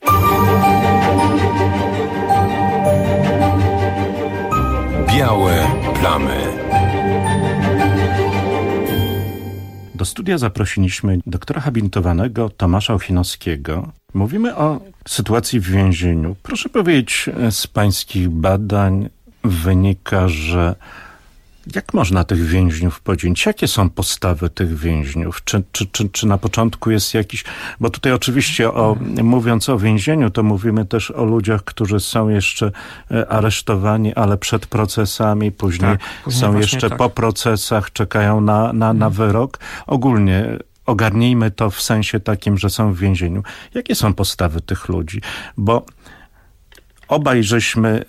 Białe plamy. Do studia zaprosiliśmy doktora habilitowanego Tomasza Ochinowskiego. Mówimy o sytuacji w więzieniu. Proszę powiedzieć, z pańskich badań wynika, że jak można tych więźniów podzielić? Jakie są postawy tych więźniów? Czy na początku jest jakiś... Bo tutaj oczywiście mówiąc o więzieniu, to mówimy też o ludziach, którzy są jeszcze aresztowani, ale przed procesami, później są jeszcze po procesach, czekają na wyrok. Ogólnie ogarnijmy to w sensie takim, że są w więzieniu. Jakie są postawy tych ludzi? Bo Obaj żeśmy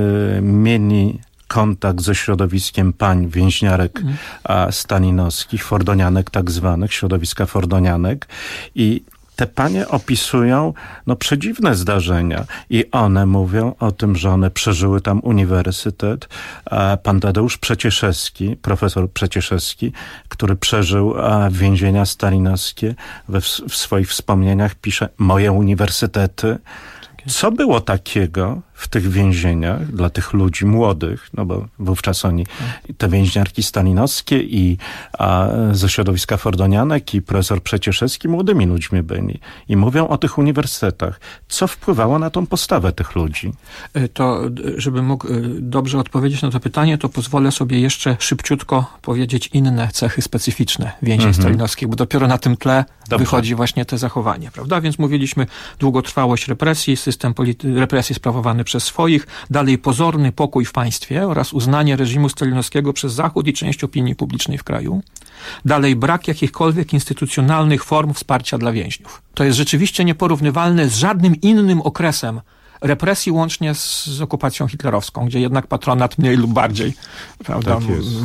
mieli kontakt ze środowiskiem pań więźniarek stalinowskich, fordonianek tak zwanych, środowiska fordonianek, i te panie opisują przedziwne zdarzenia i one mówią o tym, że one przeżyły tam uniwersytet. Pan Tadeusz Przecieszewski, profesor Przecieszewski, który przeżył więzienia stalinowskie, w swoich wspomnieniach pisze: moje uniwersytety. Co było takiego w tych więzieniach dla tych ludzi młodych, bo wówczas oni, te więźniarki stalinowskie i ze środowiska fordonianek i profesor Przecieszewski młodymi ludźmi byli. I mówią o tych uniwersytetach. Co wpływało na tą postawę tych ludzi? To, żebym mógł dobrze odpowiedzieć na to pytanie, to pozwolę sobie jeszcze szybciutko powiedzieć inne cechy specyficzne więzień stalinowskich, bo dopiero na tym tle wychodzi właśnie te zachowanie, prawda? Więc mówiliśmy długotrwałość represji, system represji sprawowany przez swoich, dalej pozorny pokój w państwie oraz uznanie reżimu stalinowskiego przez Zachód i część opinii publicznej w kraju. Dalej brak jakichkolwiek instytucjonalnych form wsparcia dla więźniów. To jest rzeczywiście nieporównywalne z żadnym innym okresem represji, łącznie z okupacją hitlerowską, gdzie jednak patronat mniej lub bardziej, prawda,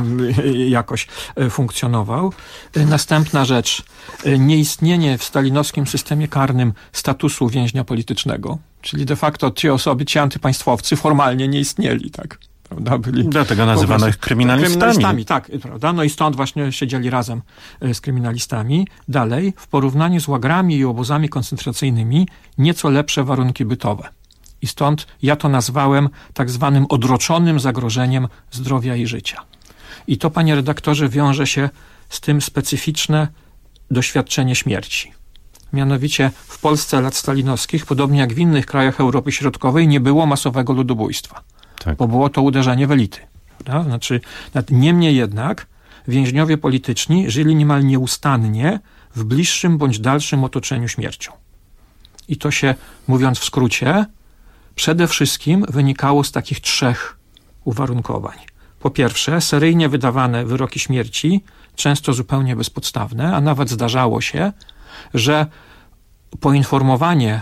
jakoś funkcjonował. Następna rzecz, nieistnienie w stalinowskim systemie karnym statusu więźnia politycznego, czyli de facto ci antypaństwowcy formalnie nie istnieli, tak? Prawda, byli dlatego nazywanych kryminalistami. Tak, prawda? No i stąd właśnie siedzieli razem z kryminalistami. Dalej, w porównaniu z łagrami i obozami koncentracyjnymi, nieco lepsze warunki bytowe. I stąd ja to nazwałem tak zwanym odroczonym zagrożeniem zdrowia i życia. I to, panie redaktorze, wiąże się z tym specyficzne doświadczenie śmierci. Mianowicie w Polsce lat stalinowskich, podobnie jak w innych krajach Europy Środkowej, nie było masowego ludobójstwa. Tak. Bo było to uderzenie w elity. Prawda? Znaczy, niemniej jednak więźniowie polityczni żyli niemal nieustannie w bliższym bądź dalszym otoczeniu śmiercią. I to się, mówiąc w skrócie, przede wszystkim wynikało z takich 3 uwarunkowań. Po pierwsze, seryjnie wydawane wyroki śmierci, często zupełnie bezpodstawne, a nawet zdarzało się, że poinformowanie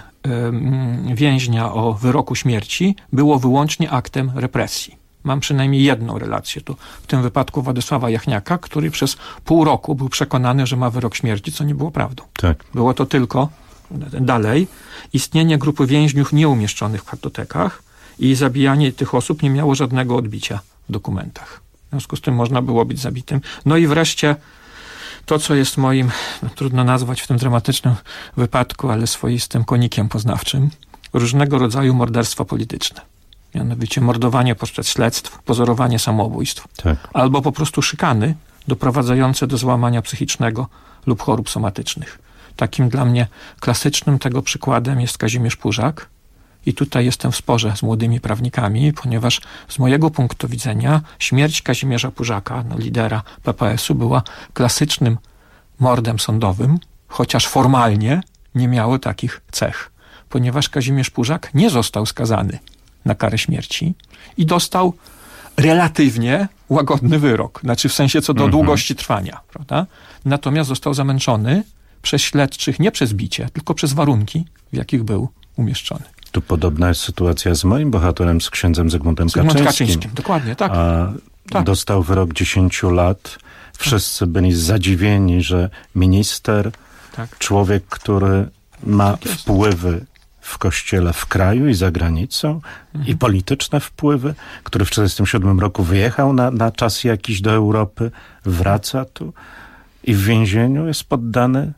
więźnia o wyroku śmierci było wyłącznie aktem represji. Mam przynajmniej jedną relację tu, w tym wypadku Władysława Jachniaka, który przez pół roku był przekonany, że ma wyrok śmierci, co nie było prawdą. Tak. Było to tylko dalej istnienie grupy więźniów nieumieszczonych w kartotekach i zabijanie tych osób nie miało żadnego odbicia w dokumentach. W związku z tym można było być zabitym. No i wreszcie to, co jest moim, trudno nazwać w tym dramatycznym wypadku, ale swoistym konikiem poznawczym, różnego rodzaju morderstwa polityczne. Mianowicie mordowanie podczas śledztw, pozorowanie samobójstw, albo po prostu szykany doprowadzające do złamania psychicznego lub chorób somatycznych. Takim dla mnie klasycznym tego przykładem jest Kazimierz Pużak. I tutaj jestem w sporze z młodymi prawnikami, ponieważ z mojego punktu widzenia śmierć Kazimierza Pużaka, lidera PPS-u, była klasycznym mordem sądowym, chociaż formalnie nie miało takich cech. Ponieważ Kazimierz Pużak nie został skazany na karę śmierci i dostał relatywnie łagodny wyrok. Znaczy w sensie co do długości trwania. Prawda? Natomiast został zamęczony przez śledczych nie przez bicie, tylko przez warunki, w jakich był umieszczony. Tu podobna jest sytuacja z moim bohaterem, z księdzem Zygmuntem Kaczyńskim. Dokładnie, tak. Dostał wyrok 10 lat. Wszyscy byli zadziwieni, że minister, człowiek, który ma wpływy w kościele w kraju i za granicą i polityczne wpływy, który w 1947 roku wyjechał na czas jakiś do Europy, wraca tu i w więzieniu jest poddany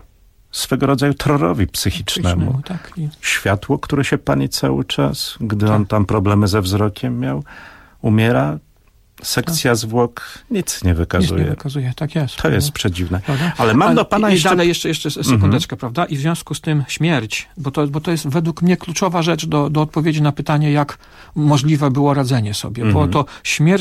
swego rodzaju terrorowi psychicznemu. Światło, które się pali cały czas, gdy on tam problemy ze wzrokiem miał, umiera. Sekcja zwłok nic nie wykazuje. Nic nie wykazuje, tak jest. To jest przedziwne. Ale mam do pana jeszcze... dalej jeszcze sekundeczkę, prawda? I w związku z tym śmierć, bo to jest według mnie kluczowa rzecz do odpowiedzi na pytanie, jak możliwe było radzenie sobie. Bo to śmierć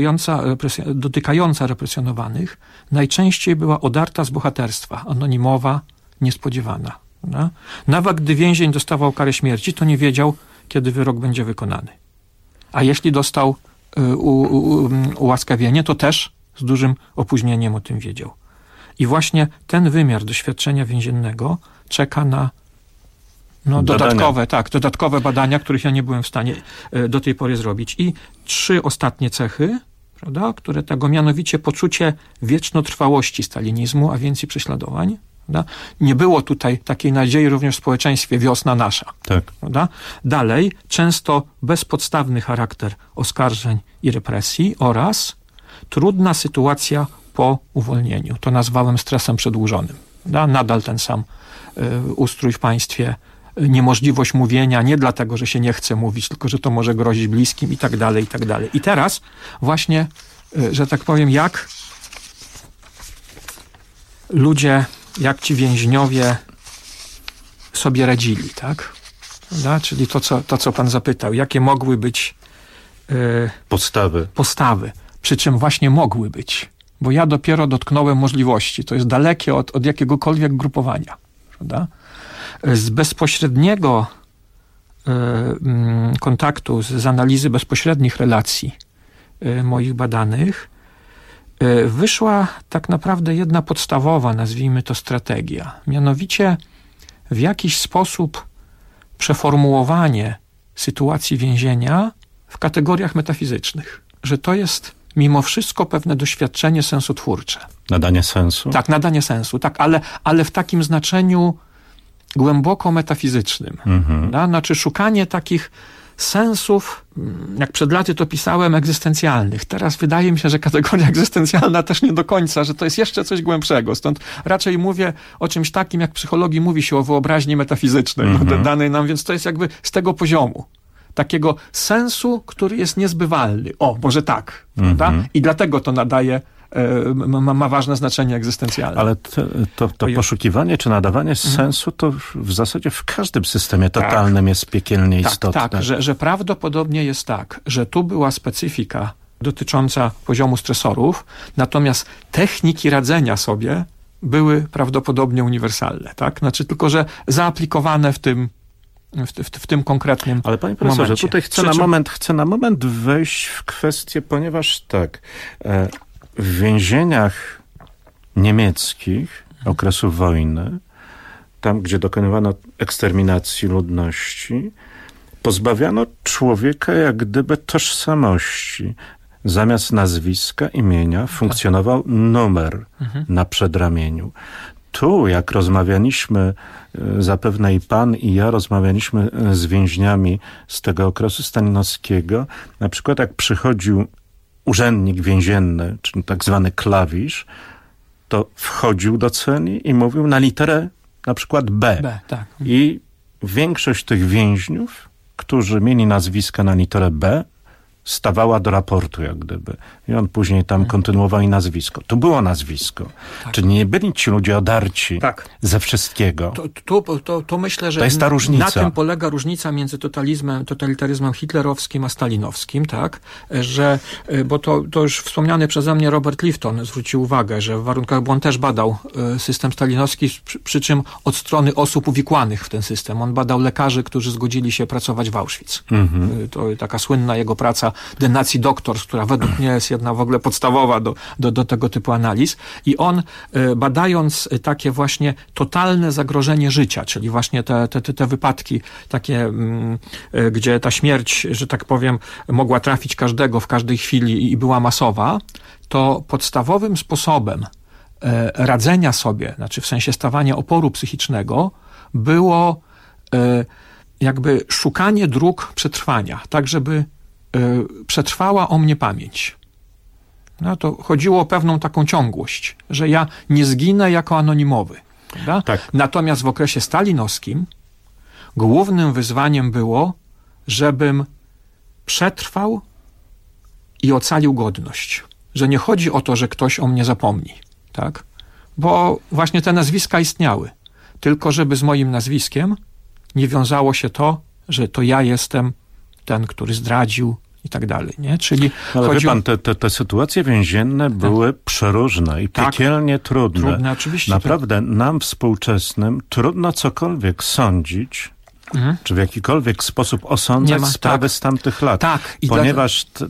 dotykająca represjonowanych najczęściej była odarta z bohaterstwa, anonimowa, niespodziewana. Prawda? Nawet gdy więzień dostawał karę śmierci, to nie wiedział, kiedy wyrok będzie wykonany. A jeśli dostał ułaskawienie, to też z dużym opóźnieniem o tym wiedział. I właśnie ten wymiar doświadczenia więziennego czeka dodatkowe badania, których ja nie byłem w stanie do tej pory zrobić. I 3 ostatnie cechy, prawda, które tego, mianowicie poczucie wiecznotrwałości stalinizmu, a więc i prześladowań. Prawda? Nie było tutaj takiej nadziei również w społeczeństwie wiosna nasza. Tak. Prawda? Dalej, często bezpodstawny charakter oskarżeń i represji oraz trudna sytuacja po uwolnieniu. To nazwałem stresem przedłużonym. Prawda? Nadal ten sam ustrój w państwie, niemożliwość mówienia, nie dlatego, że się nie chce mówić, tylko że to może grozić bliskim i tak dalej, i tak dalej. I teraz właśnie, że tak powiem, jak ludzie, jak ci więźniowie sobie radzili, tak? Prawda? Czyli to, co pan zapytał, jakie mogły być postawy, przy czym właśnie mogły być, bo ja dopiero dotknąłem możliwości, to jest dalekie od jakiegokolwiek grupowania, prawda? Z bezpośredniego kontaktu, z analizy bezpośrednich relacji moich badanych wyszła tak naprawdę jedna podstawowa, nazwijmy to, strategia. Mianowicie w jakiś sposób przeformułowanie sytuacji więzienia w kategoriach metafizycznych. Że to jest mimo wszystko pewne doświadczenie sensotwórcze. Nadanie sensu? Tak, nadanie sensu, tak, ale w takim znaczeniu głęboko metafizycznym. Znaczy szukanie takich sensów, jak przed laty to pisałem, egzystencjalnych. Teraz wydaje mi się, że kategoria egzystencjalna też nie do końca, że to jest jeszcze coś głębszego. Stąd raczej mówię o czymś takim, jak w psychologii mówi się o wyobraźni metafizycznej, danej nam, więc to jest jakby z tego poziomu. Takiego sensu, który jest niezbywalny. O, może tak. Prawda? I dlatego to nadaje ma ważne znaczenie egzystencjalne. Ale to poszukiwanie czy nadawanie sensu to w zasadzie w każdym systemie totalnym jest piekielnie istotne. Tak, że prawdopodobnie jest tak, że tu była specyfika dotycząca poziomu stresorów, natomiast techniki radzenia sobie były prawdopodobnie uniwersalne. Tak? Znaczy tylko, że zaaplikowane w tym konkretnym Ale panie profesorze, momencie. Tutaj chcę na moment wejść w kwestię, ponieważ w więzieniach niemieckich okresu wojny, tam gdzie dokonywano eksterminacji ludności, pozbawiano człowieka jak gdyby tożsamości. Zamiast nazwiska, imienia funkcjonował numer na przedramieniu. Tu, jak rozmawialiśmy, zapewne i pan, i ja rozmawialiśmy z więźniami z tego okresu stalinowskiego, na przykład jak przychodził urzędnik więzienny, czyli tak zwany klawisz, to wchodził do celi i mówił na literę na przykład B. Tak. I większość tych więźniów, którzy mieli nazwiska na literę B, stawała do raportu jak gdyby. I on później tam kontynuował i nazwisko. Tu było nazwisko. Tak. Czyli nie byli ci ludzie odarci ze wszystkiego. To myślę, że to jest ta różnica. Na tym polega różnica między totalitaryzmem hitlerowskim a stalinowskim, tak? Że, bo to już wspomniany przeze mnie Robert Lifton zwrócił uwagę, że w warunkach, bo on też badał system stalinowski, przy czym od strony osób uwikłanych w ten system. On badał lekarzy, którzy zgodzili się pracować w Auschwitz. To taka słynna jego praca The Nazi Doctors, która według mnie jest jedna w ogóle podstawowa do tego typu analiz. I on, badając takie właśnie totalne zagrożenie życia, czyli właśnie te wypadki takie, gdzie ta śmierć, że tak powiem, mogła trafić każdego w każdej chwili i była masowa, to podstawowym sposobem radzenia sobie, znaczy w sensie stawania oporu psychicznego, było jakby szukanie dróg przetrwania, tak żeby przetrwała o mnie pamięć. No to chodziło o pewną taką ciągłość, że ja nie zginę jako anonimowy. Prawda? Tak. Natomiast w okresie stalinowskim głównym wyzwaniem było, żebym przetrwał i ocalił godność. Że nie chodzi o to, że ktoś o mnie zapomni. Tak? Bo właśnie te nazwiska istniały. Tylko żeby z moim nazwiskiem nie wiązało się to, że to ja jestem ten, który zdradził i tak dalej, nie? Czyli ale wie pan, te sytuacje więzienne były przeróżne i piekielnie trudne. Oczywiście. Naprawdę nam współczesnym trudno cokolwiek sądzić, czy w jakikolwiek sposób osądzać sprawy z tamtych lat. Tak. Ponieważ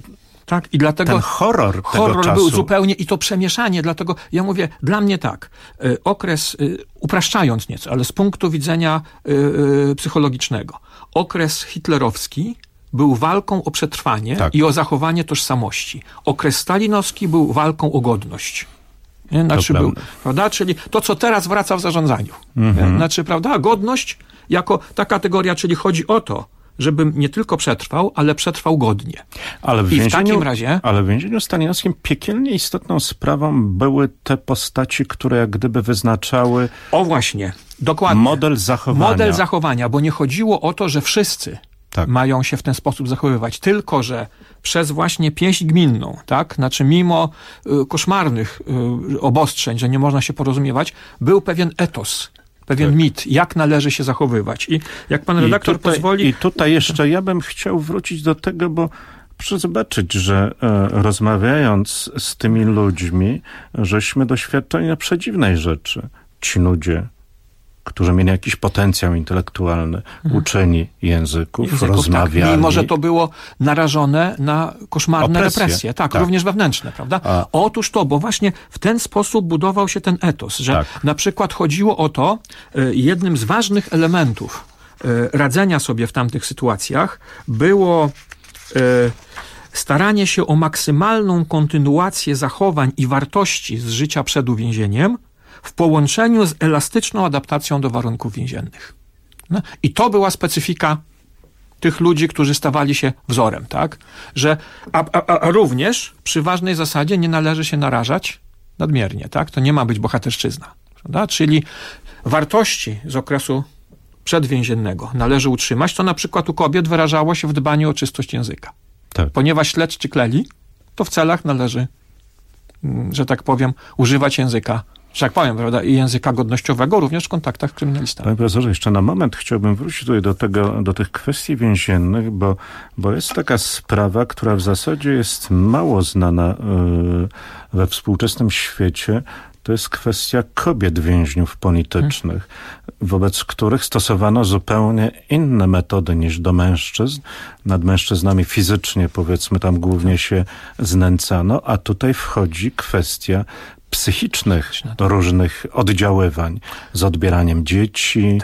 Tak? I dlatego ten horror tego czasu był zupełnie, i to przemieszanie, dlatego ja mówię, dla mnie tak, okres, upraszczając nieco, ale z punktu widzenia psychologicznego, okres hitlerowski był walką o przetrwanie i o zachowanie tożsamości. Okres stalinowski był walką o godność. Nie? Znaczy był, prawda? Czyli to, co teraz wraca w zarządzaniu. Znaczy, prawda? Godność jako ta kategoria, czyli chodzi o to, żebym nie tylko przetrwał, ale przetrwał godnie. Ale w takim razie... Ale w więzieniu stalinowskim piekielnie istotną sprawą były te postaci, które jak gdyby wyznaczały... O właśnie, dokładnie. Model zachowania. Model zachowania, bo nie chodziło o to, że wszyscy mają się w ten sposób zachowywać, tylko że przez właśnie pieśń gminną, tak? Znaczy mimo koszmarnych obostrzeń, że nie można się porozumiewać, był pewien etos, pewien mit, jak należy się zachowywać. I jak pan redaktor pozwoli... I tutaj jeszcze ja bym chciał wrócić do tego, bo proszę zobaczyć, że rozmawiając z tymi ludźmi, żeśmy doświadczali na przedziwnej rzeczy. Ci ludzie, którzy mieli jakiś potencjał intelektualny, uczeni języków, rozmawiali. Tak. Mimo, że to było narażone na koszmarne represje. Tak, również wewnętrzne, prawda? Otóż to, bo właśnie w ten sposób budował się ten etos, że na przykład chodziło o to, jednym z ważnych elementów radzenia sobie w tamtych sytuacjach było staranie się o maksymalną kontynuację zachowań i wartości z życia przed uwięzieniem, w połączeniu z elastyczną adaptacją do warunków więziennych. No, i to była specyfika tych ludzi, którzy stawali się wzorem, tak? Że, a również przy ważnej zasadzie nie należy się narażać nadmiernie, tak? To nie ma być bohaterszczyzna, prawda? Czyli wartości z okresu przedwięziennego należy utrzymać. To na przykład u kobiet wyrażało się w dbaniu o czystość języka. Tak. Ponieważ śledczy kleli, to w celach należy, że tak powiem, używać języka, że tak powiem, prawda, i języka godnościowego również w kontaktach z kryminalistami. Panie profesorze, jeszcze na moment chciałbym wrócić tutaj do tych kwestii więziennych, bo jest taka sprawa, która w zasadzie jest mało znana we współczesnym świecie. To jest kwestia kobiet więźniów politycznych, wobec których stosowano zupełnie inne metody niż do mężczyzn. Nad mężczyznami fizycznie, powiedzmy, tam głównie się znęcano, a tutaj wchodzi kwestia psychicznych różnych oddziaływań z odbieraniem dzieci,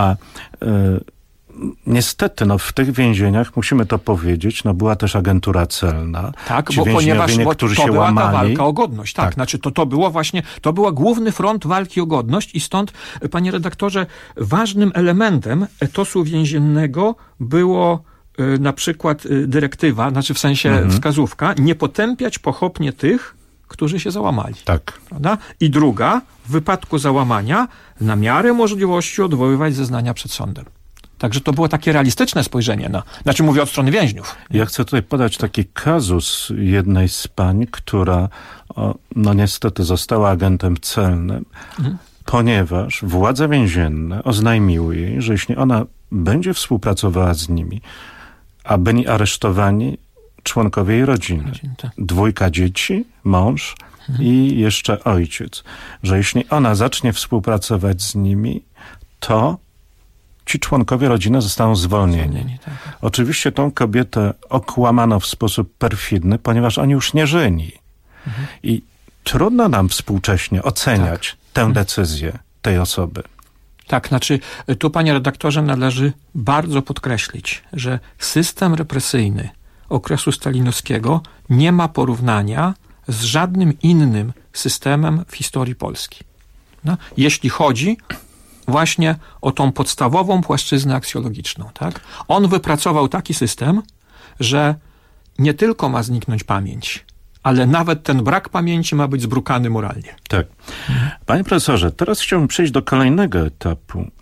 niestety, w tych więzieniach, musimy to powiedzieć, była też agentura celna. Tak, bo ponieważ to była ta walka o godność. Tak. Znaczy to była główny front walki o godność i stąd, panie redaktorze, ważnym elementem etosu więziennego było na przykład dyrektywa, znaczy w sensie wskazówka, nie potępiać pochopnie tych, którzy się załamali. Tak. Prawda? I druga, w wypadku załamania, na miarę możliwości odwoływać zeznania przed sądem. Także to było takie realistyczne spojrzenie znaczy mówię od strony więźniów. Ja chcę tutaj podać taki kazus jednej z pań, która niestety została agentem celnym, ponieważ władze więzienne oznajmiły jej, że jeśli ona będzie współpracowała z nimi, a byli aresztowani członkowie jej rodziny, 2 dzieci, mąż i jeszcze ojciec, że jeśli ona zacznie współpracować z nimi, to ci członkowie rodziny zostaną zwolnieni. Oczywiście tą kobietę okłamano w sposób perfidny, ponieważ oni już nie żyli. I trudno nam współcześnie oceniać tę decyzję tej osoby. Tak, znaczy tu, panie redaktorze, należy bardzo podkreślić, że system represyjny okresu stalinowskiego nie ma porównania z żadnym innym systemem w historii Polski. Jeśli chodzi właśnie o tą podstawową płaszczyznę aksjologiczną. Tak? On wypracował taki system, że nie tylko ma zniknąć pamięć, ale nawet ten brak pamięci ma być zbrukany moralnie. Tak. Panie profesorze, teraz chciałbym przejść do kolejnego etapu.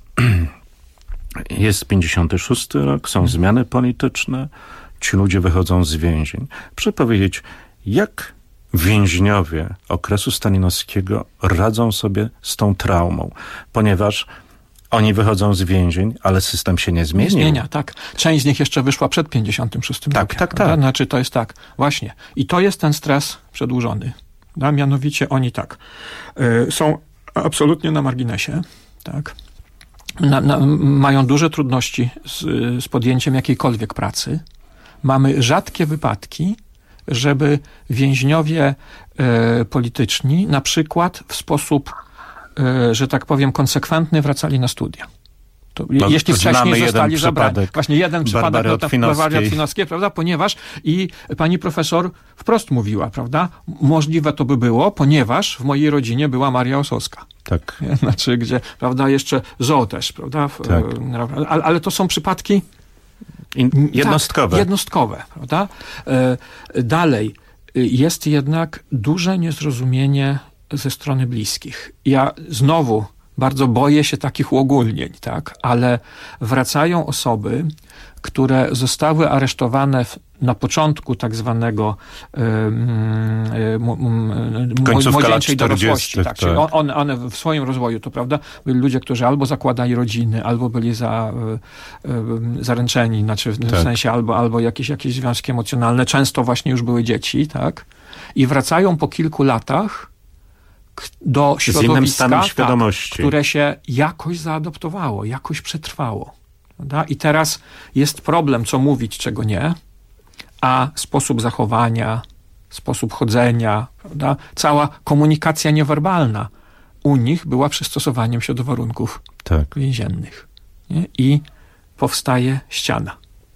Jest 56 rok, są zmiany polityczne, ci ludzie wychodzą z więzień. Proszę powiedzieć, jak więźniowie okresu stalinowskiego radzą sobie z tą traumą, ponieważ oni wychodzą z więzień, ale system się nie zmienił. Nie zmienia, tak. Część z nich jeszcze wyszła przed 56 rokiem. Tak. Znaczy to jest tak, właśnie. I to jest ten stres przedłużony. Mianowicie oni są absolutnie na marginesie, tak. Mają duże trudności z podjęciem jakiejkolwiek pracy. Mamy rzadkie wypadki, żeby więźniowie polityczni na przykład w sposób, że tak powiem, konsekwentny wracali na studia. Jeśli wcześniej zostali zabrani. Właśnie jeden przypadek Barbary Otwinowskiej, prawda? Ponieważ i pani profesor wprost mówiła, prawda? Możliwe to by było, ponieważ w mojej rodzinie była Maria Osowska. Tak. Znaczy, gdzie, prawda, jeszcze ZOO też, prawda? Tak. Ale to są przypadki jednostkowe. Tak, jednostkowe, prawda? Dalej, jest jednak duże niezrozumienie ze strony bliskich. Ja znowu bardzo boję się takich uogólnień, tak? Ale wracają osoby, które zostały aresztowane na początku tak zwanego młodzieńczej dorosłości. Tak? Czyli one w swoim rozwoju, to prawda, byli ludzie, którzy albo zakładali rodziny, albo byli zaręczeni, znaczy w sensie albo jakieś związki emocjonalne, często właśnie już były dzieci, tak? I wracają po kilku latach do środowiska, które się jakoś zaadoptowało, jakoś przetrwało. Prawda? I teraz jest problem, co mówić, czego nie, a sposób zachowania, sposób chodzenia, prawda? Cała komunikacja niewerbalna u nich była przystosowaniem się do warunków więziennych. Nie? I powstaje ściana.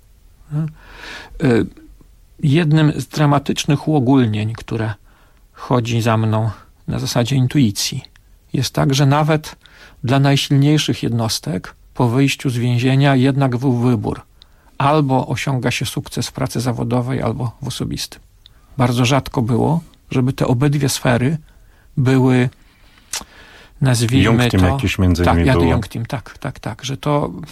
Jednym z dramatycznych uogólnień, które chodzi za mną na zasadzie intuicji, jest tak, że nawet dla najsilniejszych jednostek po wyjściu z więzienia jednak był wybór. Albo osiąga się sukces w pracy zawodowej, albo w osobistym. Bardzo rzadko było, żeby te obydwie sfery były, nazwijmy Young-team jakiś między innymi było. Young-team, tak, że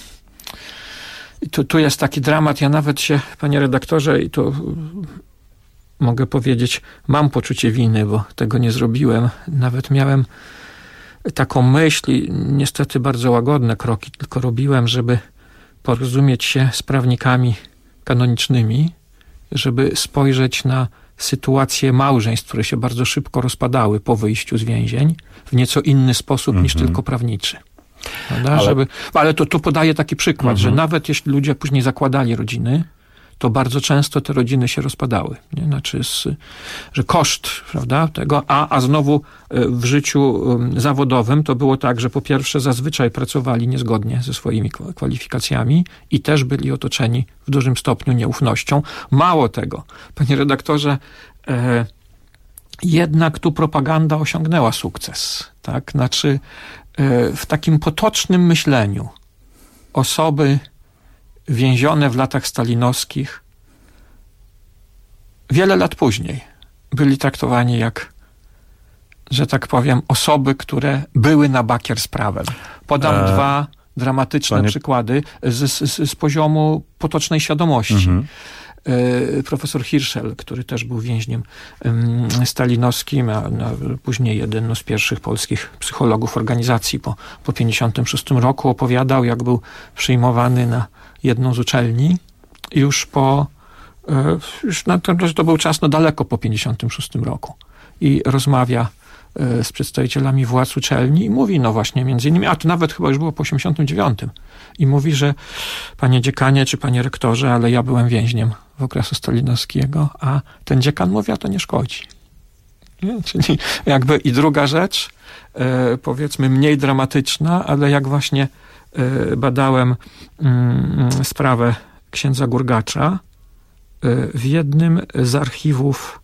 tu jest taki dramat. Ja nawet się, panie redaktorze, i to mogę powiedzieć, mam poczucie winy, bo tego nie zrobiłem. Nawet miałem taką myśl i niestety bardzo łagodne kroki tylko robiłem, żeby porozumieć się z prawnikami kanonicznymi, żeby spojrzeć na sytuację małżeństw, które się bardzo szybko rozpadały po wyjściu z więzień w nieco inny sposób niż tylko prawniczy. Ale to podaję taki przykład, że nawet jeśli ludzie później zakładali rodziny, to bardzo często te rodziny się rozpadały. Nie? Znaczy, że koszt, prawda, tego, a znowu w życiu zawodowym to było tak, że po pierwsze zazwyczaj pracowali niezgodnie ze swoimi kwalifikacjami i też byli otoczeni w dużym stopniu nieufnością. Mało tego, panie redaktorze, jednak tu propaganda osiągnęła sukces. Tak? Znaczy, w takim potocznym myśleniu osoby więzione w latach stalinowskich wiele lat później byli traktowani jak, że tak powiem, osoby, które były na bakier z prawem. Podam dwa dramatyczne przykłady z poziomu potocznej świadomości. Profesor Hirszel, który też był więźniem stalinowskim, a później jeden z pierwszych polskich psychologów organizacji po 1956 roku, opowiadał, jak był przyjmowany na jedną z uczelni już to był czas daleko po 1956 roku i rozmawia z przedstawicielami władz uczelni i mówi, właśnie między innymi, a to nawet chyba już było po 1989 i mówi, że panie dziekanie czy panie rektorze, ale ja byłem więźniem w okresu stalinowskiego, a ten dziekan mówi, a to nie szkodzi. Nie? Czyli jakby i druga rzecz, powiedzmy mniej dramatyczna, ale jak właśnie badałem sprawę księdza Gurgacza, w jednym z archiwów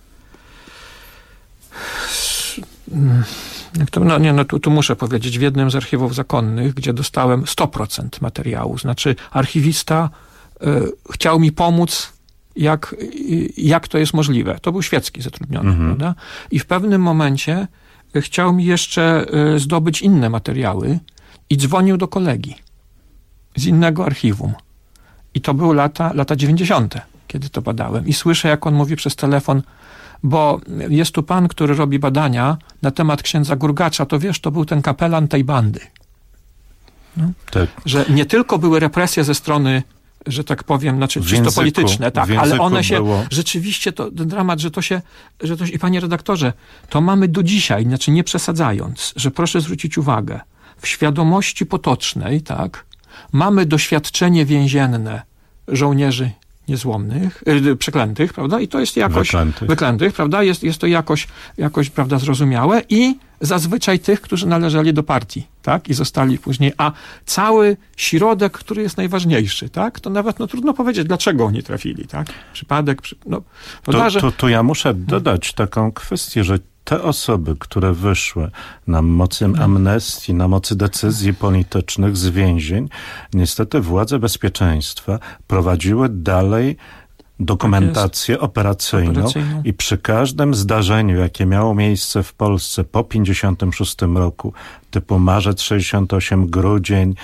tu muszę powiedzieć, w jednym z archiwów zakonnych, gdzie dostałem 100% materiału, znaczy archiwista chciał mi pomóc, jak to jest możliwe. To był świecki zatrudniony, prawda? I w pewnym momencie chciał mi jeszcze zdobyć inne materiały i dzwonił do kolegi z innego archiwum. I to były lata 90., kiedy to badałem. I słyszę, jak on mówi przez telefon, bo jest tu pan, który robi badania na temat księdza Gurgacza, to wiesz, to był ten kapelan tej bandy. No? Tak. Że nie tylko były represje ze strony, że tak powiem, znaczy czysto polityczne, tak, ale one się, rzeczywiście to dramat, że to się, i panie redaktorze, to mamy do dzisiaj, znaczy nie przesadzając, że proszę zwrócić uwagę, w świadomości potocznej, tak, mamy doświadczenie więzienne żołnierzy niezłomnych, przeklętych, prawda? I to jest jakoś... Wyklętych, prawda? Jest to jakoś, prawda, zrozumiałe i zazwyczaj tych, którzy należeli do partii, tak? I zostali później, a cały środek, który jest najważniejszy, tak? To nawet, trudno powiedzieć, dlaczego oni trafili, tak? Przypadek, Tu ja muszę dodać taką kwestię, że te osoby, które wyszły na mocy amnestii, na mocy decyzji politycznych z więzień, niestety władze bezpieczeństwa prowadziły dalej dokumentację operacyjną i przy każdym zdarzeniu, jakie miało miejsce w Polsce po 1956 roku, typu marzec 68, grudzień,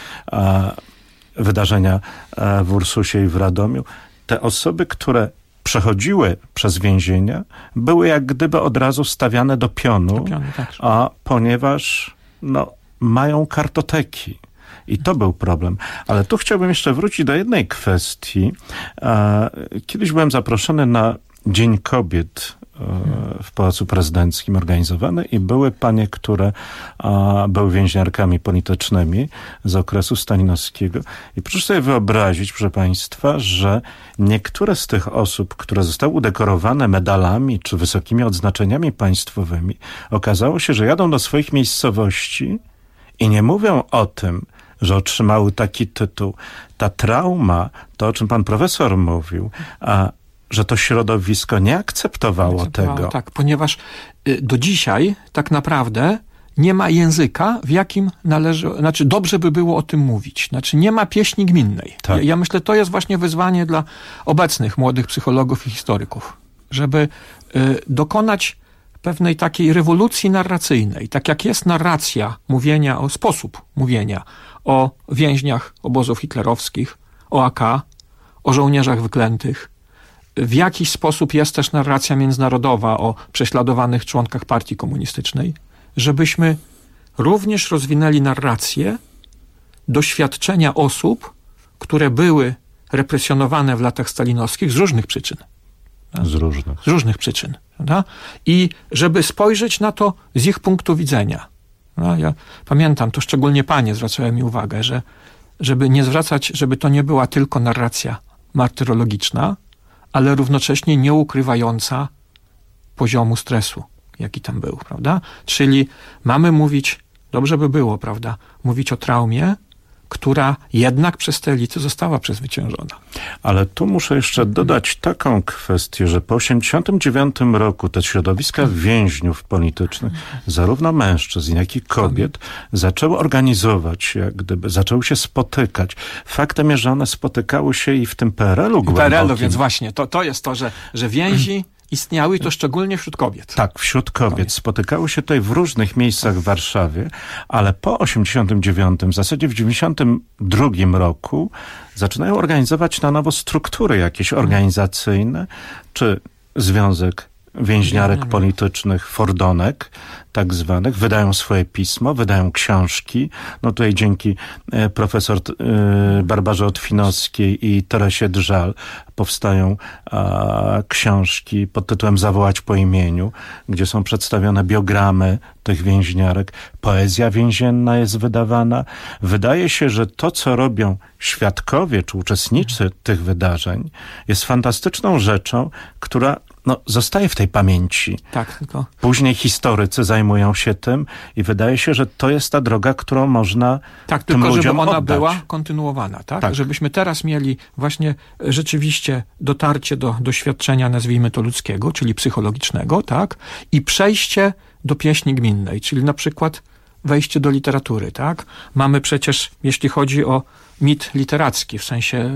wydarzenia w Ursusie i w Radomiu, te osoby, które przechodziły przez więzienia, były jak gdyby od razu stawiane do pionu, ponieważ mają kartoteki. I to był problem. Ale tu chciałbym jeszcze wrócić do jednej kwestii. Kiedyś byłem zaproszony na Dzień Kobiet w Pałacu Prezydenckim organizowany i były panie, które były więźniarkami politycznymi z okresu stalinowskiego. I proszę sobie wyobrazić, proszę państwa, że niektóre z tych osób, które zostały udekorowane medalami czy wysokimi odznaczeniami państwowymi, okazało się, że jadą do swoich miejscowości i nie mówią o tym, że otrzymały taki tytuł. Ta trauma, to o czym pan profesor mówił, że to środowisko nie akceptowało tego. Tak, ponieważ do dzisiaj tak naprawdę nie ma języka, w jakim dobrze by było o tym mówić. Nie ma pieśni gminnej. Tak. Ja myślę, to jest właśnie wyzwanie dla obecnych młodych psychologów i historyków, żeby dokonać pewnej takiej rewolucji narracyjnej. Tak jak jest narracja sposób mówienia o więźniach obozów hitlerowskich, o AK, o żołnierzach wyklętych. W jakiś sposób jest też narracja międzynarodowa o prześladowanych członkach partii komunistycznej, żebyśmy również rozwinęli narrację doświadczenia osób, które były represjonowane w latach stalinowskich z różnych przyczyn. Z różnych przyczyn. Prawda? I żeby spojrzeć na to z ich punktu widzenia. Ja pamiętam, to szczególnie panie zwracały mi uwagę, żeby to nie była tylko narracja martyrologiczna, ale równocześnie nie ukrywająca poziomu stresu, jaki tam był, prawda? Czyli mamy mówić, dobrze by było, prawda, mówić o traumie, która jednak przez te elity została przezwyciężona. Ale tu muszę jeszcze dodać taką kwestię, że po 1989 roku te środowiska więźniów politycznych, zarówno mężczyzn, jak i kobiet, zaczęły organizować się, jak gdyby, zaczęły się spotykać. Faktem jest, że one spotykały się i w tym PRL-u głębokim. PRL-u, więc właśnie, to jest to, że więzi istniały i to szczególnie wśród kobiet. Tak, wśród kobiet. Spotykały się tutaj w różnych miejscach w Warszawie, ale po 89, w zasadzie w 92 roku zaczynają organizować na nowo struktury jakieś organizacyjne, czy Związek Więźniarek Politycznych, Fordonek, tak zwanych, wydają swoje pismo, wydają książki. Tutaj dzięki profesor Barbarze Otwinowskiej i Teresie Dżal powstają książki pod tytułem Zawołać po imieniu, gdzie są przedstawione biogramy tych więźniarek. Poezja więzienna jest wydawana. Wydaje się, że to, co robią świadkowie czy uczestnicy tych wydarzeń, jest fantastyczną rzeczą, która zostaje w tej pamięci. Tak, tylko... Później historycy zajmują się tym i wydaje się, że to jest ta droga, którą można tym ludziom żeby ona oddać. była kontynuowana, tak? Żebyśmy teraz mieli właśnie rzeczywiście dotarcie do doświadczenia, nazwijmy to ludzkiego, czyli psychologicznego, tak? I przejście do pieśni gminnej, czyli na przykład wejście do literatury, tak? Mamy przecież, jeśli chodzi o mit literacki, w sensie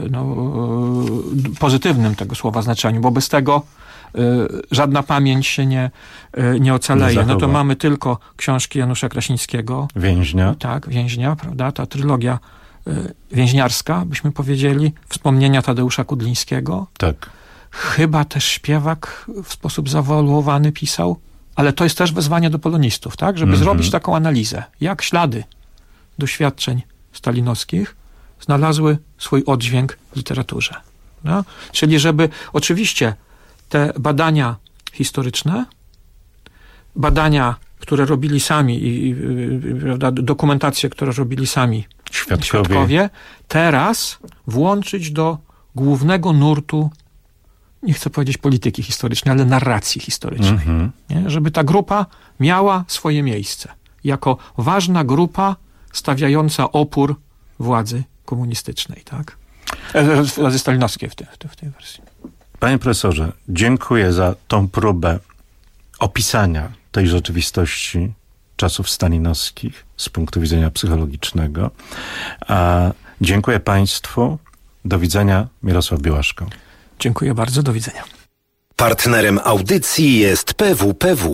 pozytywnym tego słowa znaczeniu, bo bez tego żadna pamięć się nie ocaleje. To mamy tylko książki Janusza Krasińskiego. Więźnia. Tak, Więźnia, prawda? Ta trylogia więźniarska, byśmy powiedzieli. Wspomnienia Tadeusza Kudlińskiego. Tak. Chyba też Śpiewak w sposób zawołowany pisał, ale to jest też wezwanie do polonistów, tak? Żeby zrobić taką analizę. Jak ślady doświadczeń stalinowskich znalazły swój oddźwięk w literaturze. No? Czyli żeby oczywiście te badania historyczne, badania, które robili sami i prawda, dokumentacje, które robili sami świadkowie, teraz włączyć do głównego nurtu, nie chcę powiedzieć polityki historycznej, ale narracji historycznej. Nie? Żeby ta grupa miała swoje miejsce. Jako ważna grupa stawiająca opór władzy komunistycznej. Tak? Władzy stalinowskiej w tej wersji. Panie profesorze, dziękuję za tą próbę opisania tej rzeczywistości czasów stalinowskich z punktu widzenia psychologicznego. A dziękuję państwu. Do widzenia. Mirosław Białaszko. Dziękuję bardzo. Do widzenia. Partnerem audycji jest PWPW.